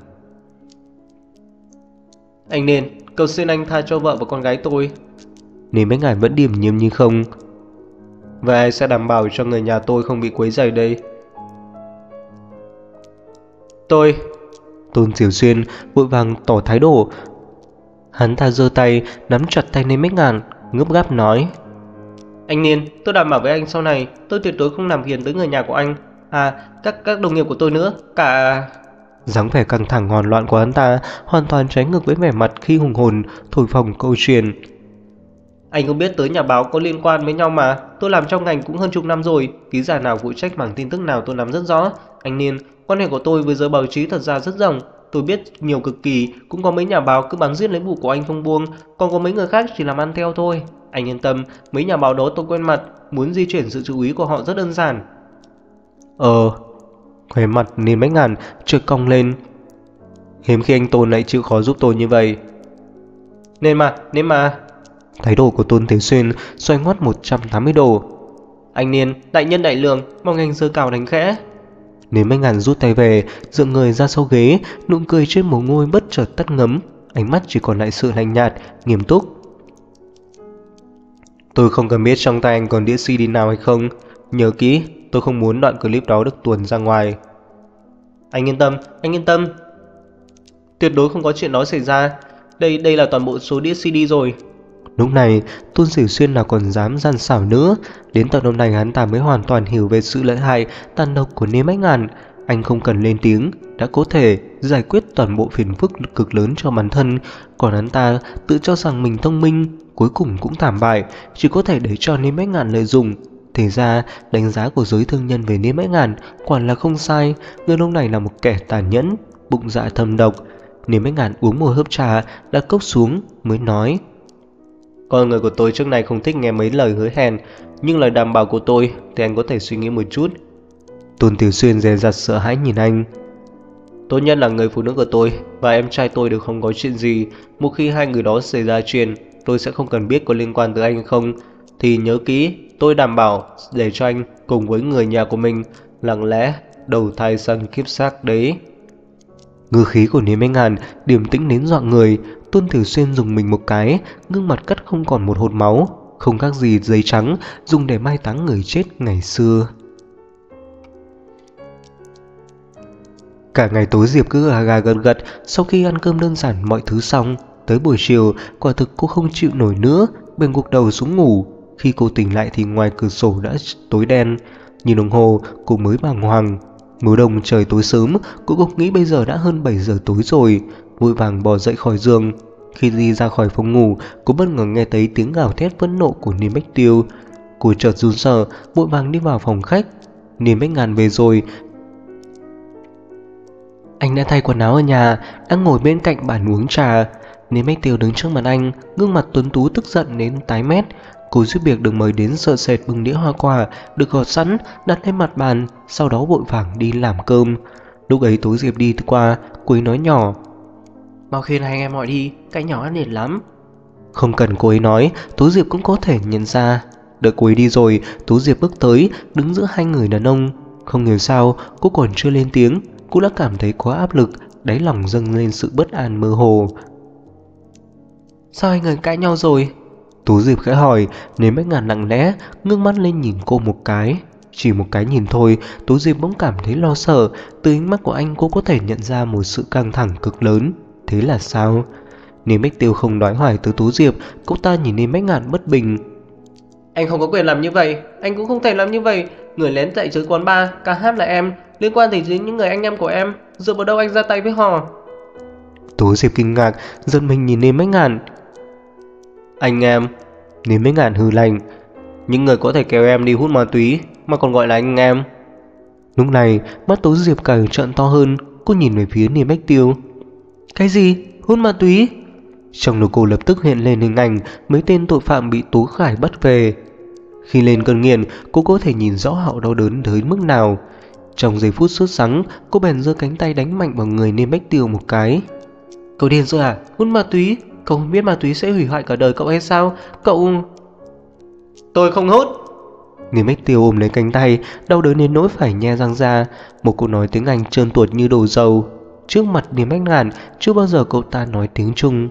Anh nên cầu xin anh tha cho vợ và con gái tôi. Niêm Bách Ngạn vẫn điềm nhiên như không. Và ai sẽ đảm bảo cho người nhà tôi không bị quấy rầy đây? Tôi. Tôn Tiểu Xuyên vội vàng tỏ thái độ. Hắn ta giơ tay nắm chặt tay Niêm Bách Ngạn, gấp gáp nói: Anh Niên, tôi đảm bảo với anh sau này tôi tuyệt đối không làm phiền tới người nhà của anh, các đồng nghiệp của tôi nữa, cả... Dáng vẻ căng thẳng hoảng loạn của hắn ta hoàn toàn trái ngược với vẻ mặt khi hùng hồn thổi phồng câu chuyện. Anh không biết tới nhà báo có liên quan với nhau mà, tôi làm trong ngành cũng hơn chục năm rồi, ký giả nào phụ trách mảng tin tức nào tôi nắm rất rõ. Anh Niên, quan hệ của tôi với giới báo chí thật ra rất rộng, tôi biết nhiều cực kỳ, cũng có mấy nhà báo cứ bám giết lấy vụ của anh không buông, còn có mấy người khác chỉ làm ăn theo thôi. Anh yên tâm, mấy nhà báo đó tôi quen mặt, muốn di chuyển sự chú ý của họ rất đơn giản. Khóe mặt Niêm Bách Ngạn chợt cong lên. Hiếm khi anh Tôn lại chịu khó giúp tôi như vậy. Nên mà. Thái độ của Tôn Tiểu Xuyên xoay ngoắt 180 độ. Anh Niên, đại nhân đại lượng, mong anh giơ cao đánh khẽ. Niêm Bách Ngạn rút tay về, dựa người ra sau ghế, nụ cười trên mồ môi bất chợt tắt ngấm, ánh mắt chỉ còn lại sự lạnh nhạt, nghiêm túc. Tôi không cần biết trong tay anh còn đĩa CD nào hay không. Nhớ kỹ, tôi không muốn đoạn clip đó được tuồn ra ngoài. Anh yên tâm. Tuyệt đối không có chuyện đó xảy ra. Đây là toàn bộ số đĩa CD rồi. Lúc này, Tôn Tiểu Xuyên nào còn dám gian xảo nữa. Đến tận hôm nay hắn ta mới hoàn toàn hiểu về sự lợi hại, tàn độc của Niêm Bách Ngạn. Anh không cần lên tiếng, đã có thể giải quyết toàn bộ phiền phức cực lớn cho bản thân. Còn hắn ta tự cho rằng mình thông minh, cuối cùng cũng thảm bại, chỉ có thể để cho Niêm Bách Ngạn lợi dụng. Thì ra, đánh giá của giới thương nhân về Niêm Bách Ngạn quả là không sai. Người ông này là một kẻ tàn nhẫn, bụng dạ thâm độc. Niêm Bách Ngạn uống một hớp trà, đặt cốc xuống mới nói: Con người của tôi trước này không thích nghe mấy lời hứa hẹn, nhưng lời đảm bảo của tôi thì anh có thể suy nghĩ một chút. Tôn Tiểu Xuyên dè dặt sợ hãi nhìn anh. Tốt nhất là người phụ nữ của tôi và em trai tôi đều không có chuyện gì. Một khi hai người đó xảy ra chuyện, tôi sẽ không cần biết có liên quan tới anh hay không. Thì nhớ kỹ, tôi đảm bảo để cho anh cùng với người nhà của mình lặng lẽ đầu thai sang kiếp xác đấy. Ngữ khí của Niêm Bách Ngạn điềm tĩnh đến dọa người. Tôn Tiểu Xuyên dùng mình một cái, gương mặt cắt không còn một hột máu, không khác gì giấy trắng dùng để mai táng người chết ngày xưa. Cả ngày tối Diệp cứ gà gà gật gật. Sau khi ăn cơm đơn giản mọi thứ xong, tới buổi chiều quả thực cô không chịu nổi nữa, bèn gục đầu xuống ngủ. Khi cô tỉnh lại thì ngoài cửa sổ đã tối đen. Nhìn đồng hồ, cô mới bàng hoàng. Mùa đông trời tối sớm, cô không nghĩ bây giờ đã hơn 7 giờ tối rồi. vội vàng bò dậy khỏi giường. Khi đi ra khỏi phòng ngủ, cô bất ngờ nghe thấy tiếng gào thét phẫn nộ của Niêm Bách Tiêu. Cô chợt run sợ, vội vàng đi vào phòng khách. Niêm Bách Ngạn về rồi. Anh đã thay quần áo ở nhà, đang ngồi bên cạnh bàn uống trà. Niêm Bách Tiêu đứng trước mặt anh, gương mặt tuấn tú tức giận đến tái mét. Cô giúp việc được mời đến sợ sệt bưng đĩa hoa quả được gọt sẵn đặt lên mặt bàn, sau đó vội vàng đi làm cơm. Lúc ấy Tố Diệp đi qua, cô ấy nói nhỏ: Mau khiêng hai anh em họ đi, cái nhỏ ăn nhiệt lắm. Không cần cô ấy nói, Tố Diệp cũng có thể nhận ra. Đợi cô ấy đi rồi, Tố Diệp bước tới, đứng giữa hai người đàn ông. Không hiểu sao, cô còn chưa lên tiếng, cô đã cảm thấy quá áp lực, đáy lòng dâng lên sự bất an mơ hồ. Sao hai người cãi nhau rồi? Tố Diệp khẽ hỏi. Niêm Bách Ngạn lặng lẽ ngước mắt lên nhìn cô một cái. Chỉ một cái nhìn thôi, Tố Diệp bỗng cảm thấy lo sợ. Từ ánh mắt của anh cô có thể nhận ra một sự căng thẳng cực lớn. Thế là sao? Niêm Bách Tiêu không nói hoài từ Tố Diệp. Cậu ta nhìn Niêm Bách Ngạn bất bình. Anh không có quyền làm như vậy, anh cũng không thể làm như vậy. Người lén chạy tới quán bar, ca hát là em, liên quan gì đến những người anh em của em? Dựa vào đâu anh ra tay với họ? Tố Diệp kinh ngạc, giật mình nhìn Niêm Bách Ngạn. Anh em? Niêm Bách Ngạn hừ lạnh. Những người có thể kéo em đi hút ma túy mà còn gọi là anh em? Lúc này mắt Tố Diệp càng trợn to hơn. Cô nhìn về phía Niêm Bách Tiêu. Cái gì? Hút ma túy? Trong đầu cô lập tức hiện lên hình ảnh mấy tên tội phạm bị Tố Khải bắt về. Khi lên cơn nghiện, cô có thể nhìn rõ họ đau đớn đến mức nào. Trong giây phút sốt sắng, cô bèn giơ cánh tay đánh mạnh vào người Niêm Bách Tiêu một cái. Cậu điên rồi à? Hút ma túy? Cậu không biết ma túy sẽ hủy hoại cả đời cậu hay sao? Cậu... Tôi không hút. Niêm Bách Tiêu ôm lấy cánh tay, đau đớn đến nỗi phải nhe răng ra. Một câu nói tiếng Anh trơn tuột như đổ dầu. Trước mặt Niêm Bách Ngạn, chưa bao giờ cậu ta nói tiếng Trung.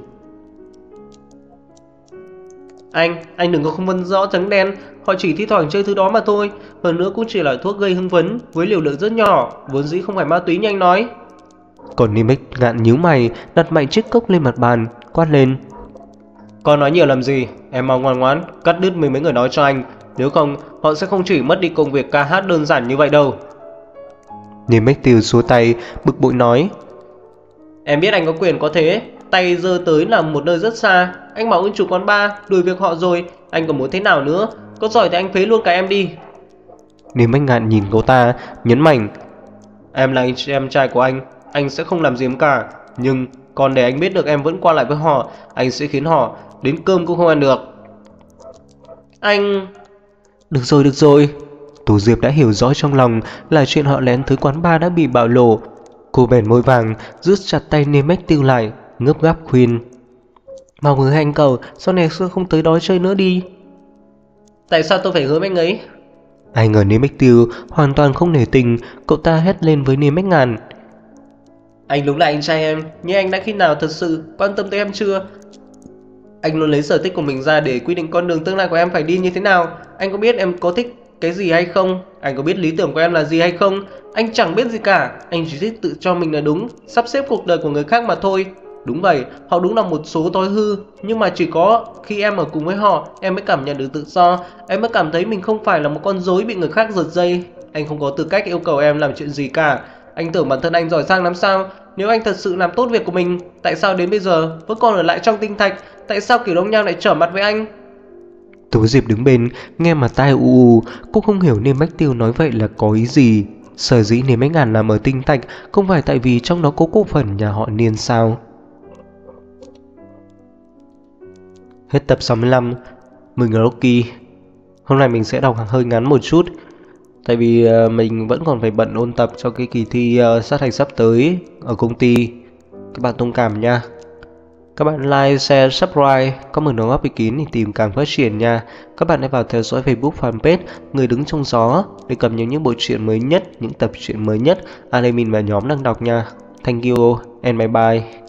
Anh đừng có không phân rõ trắng đen. Họ chỉ thi thoảng chơi thứ đó mà thôi. Hơn nữa cũng chỉ là thuốc gây hưng phấn với liều lượng rất nhỏ, vốn dĩ không phải ma túy như anh nói. Còn Niêm Bách Ngạn nhíu mày, đặt mạnh chiếc cốc lên mặt bàn, quát lên. Con nói nhiều làm gì? Em mau ngoan ngoãn cắt đứt mấy người nói cho anh. Nếu không, họ sẽ không chỉ mất đi công việc ca hát đơn giản như vậy đâu. Niêm Bách Tiêu xua tay, bực bội nói. Em biết anh có quyền có thế. Tay giơ tới là một nơi rất xa. Anh bảo ông chủ quán bar đuổi việc họ rồi, anh còn muốn thế nào nữa? Có giỏi thì anh phế luôn cả em đi. Niêm Bách Ngạn nhìn cậu ta, nhấn mạnh. Em là em trai của anh sẽ không làm gì em cả. Nhưng còn để anh biết được em vẫn qua lại với họ, anh sẽ khiến họ đến cơm cũng không ăn được. Anh... Được rồi. Tố Diệp đã hiểu rõ trong lòng là chuyện họ lén tới quán bar đã bị bạo lộ. Cô bèn môi vàng, rút chặt tay Niêm Bách Tiêu lại, ngấp gáp khuyên. Mau hứa anh cậu, sau này không tới đó chơi nữa đi. Tại sao tôi phải hứa với anh ấy? Ai ngờ Niêm Bách Tiêu hoàn toàn không nể tình, cậu ta hét lên với Niêm Bách Ngạn. Anh đúng là anh trai em, nhưng anh đã khi nào thật sự quan tâm tới em chưa? Anh luôn lấy sở thích của mình ra để quyết định con đường tương lai của em phải đi như thế nào. Anh có biết em có thích cái gì hay không? Anh có biết lý tưởng của em là gì hay không? Anh chẳng biết gì cả. Anh chỉ thích tự cho mình là đúng, sắp xếp cuộc đời của người khác mà thôi. Đúng vậy, họ đúng là một số thói hư. Nhưng mà chỉ có khi em ở cùng với họ, em mới cảm nhận được tự do. Em mới cảm thấy mình không phải là một con rối bị người khác giật dây. Anh không có tư cách yêu cầu em làm chuyện gì cả. Anh tưởng bản thân anh giỏi giang lắm sao? Nếu anh thật sự làm tốt việc của mình, tại sao đến bây giờ vẫn còn ở lại trong tinh thạch? Tại sao Kiểu Đông Nham lại trở mặt với anh? Tố Diệp đứng bên, nghe mà tai u. Cô không hiểu Niêm Bách Tiêu nói vậy là có ý gì. Sở dĩ Niêm Bách Ngạn làm ở tinh thạch không phải tại vì trong đó có cổ phần nhà họ Niên sao? Hết tập 65. Mình là Rocky. Hôm nay mình sẽ đọc hơi ngắn một chút, tại vì mình vẫn còn phải bận ôn tập cho cái kỳ thi sát hạch sắp tới ở công ty. Các bạn thông cảm nha. Các bạn like, share, subscribe, comment đóng góp ý kiến để tìm càng phát triển nha. Các bạn hãy vào theo dõi Facebook fanpage Người Đứng Trong Gió để cập nhật những bộ truyện mới nhất, những tập truyện mới nhất anime và nhóm đang đọc nha. Thank you and bye bye.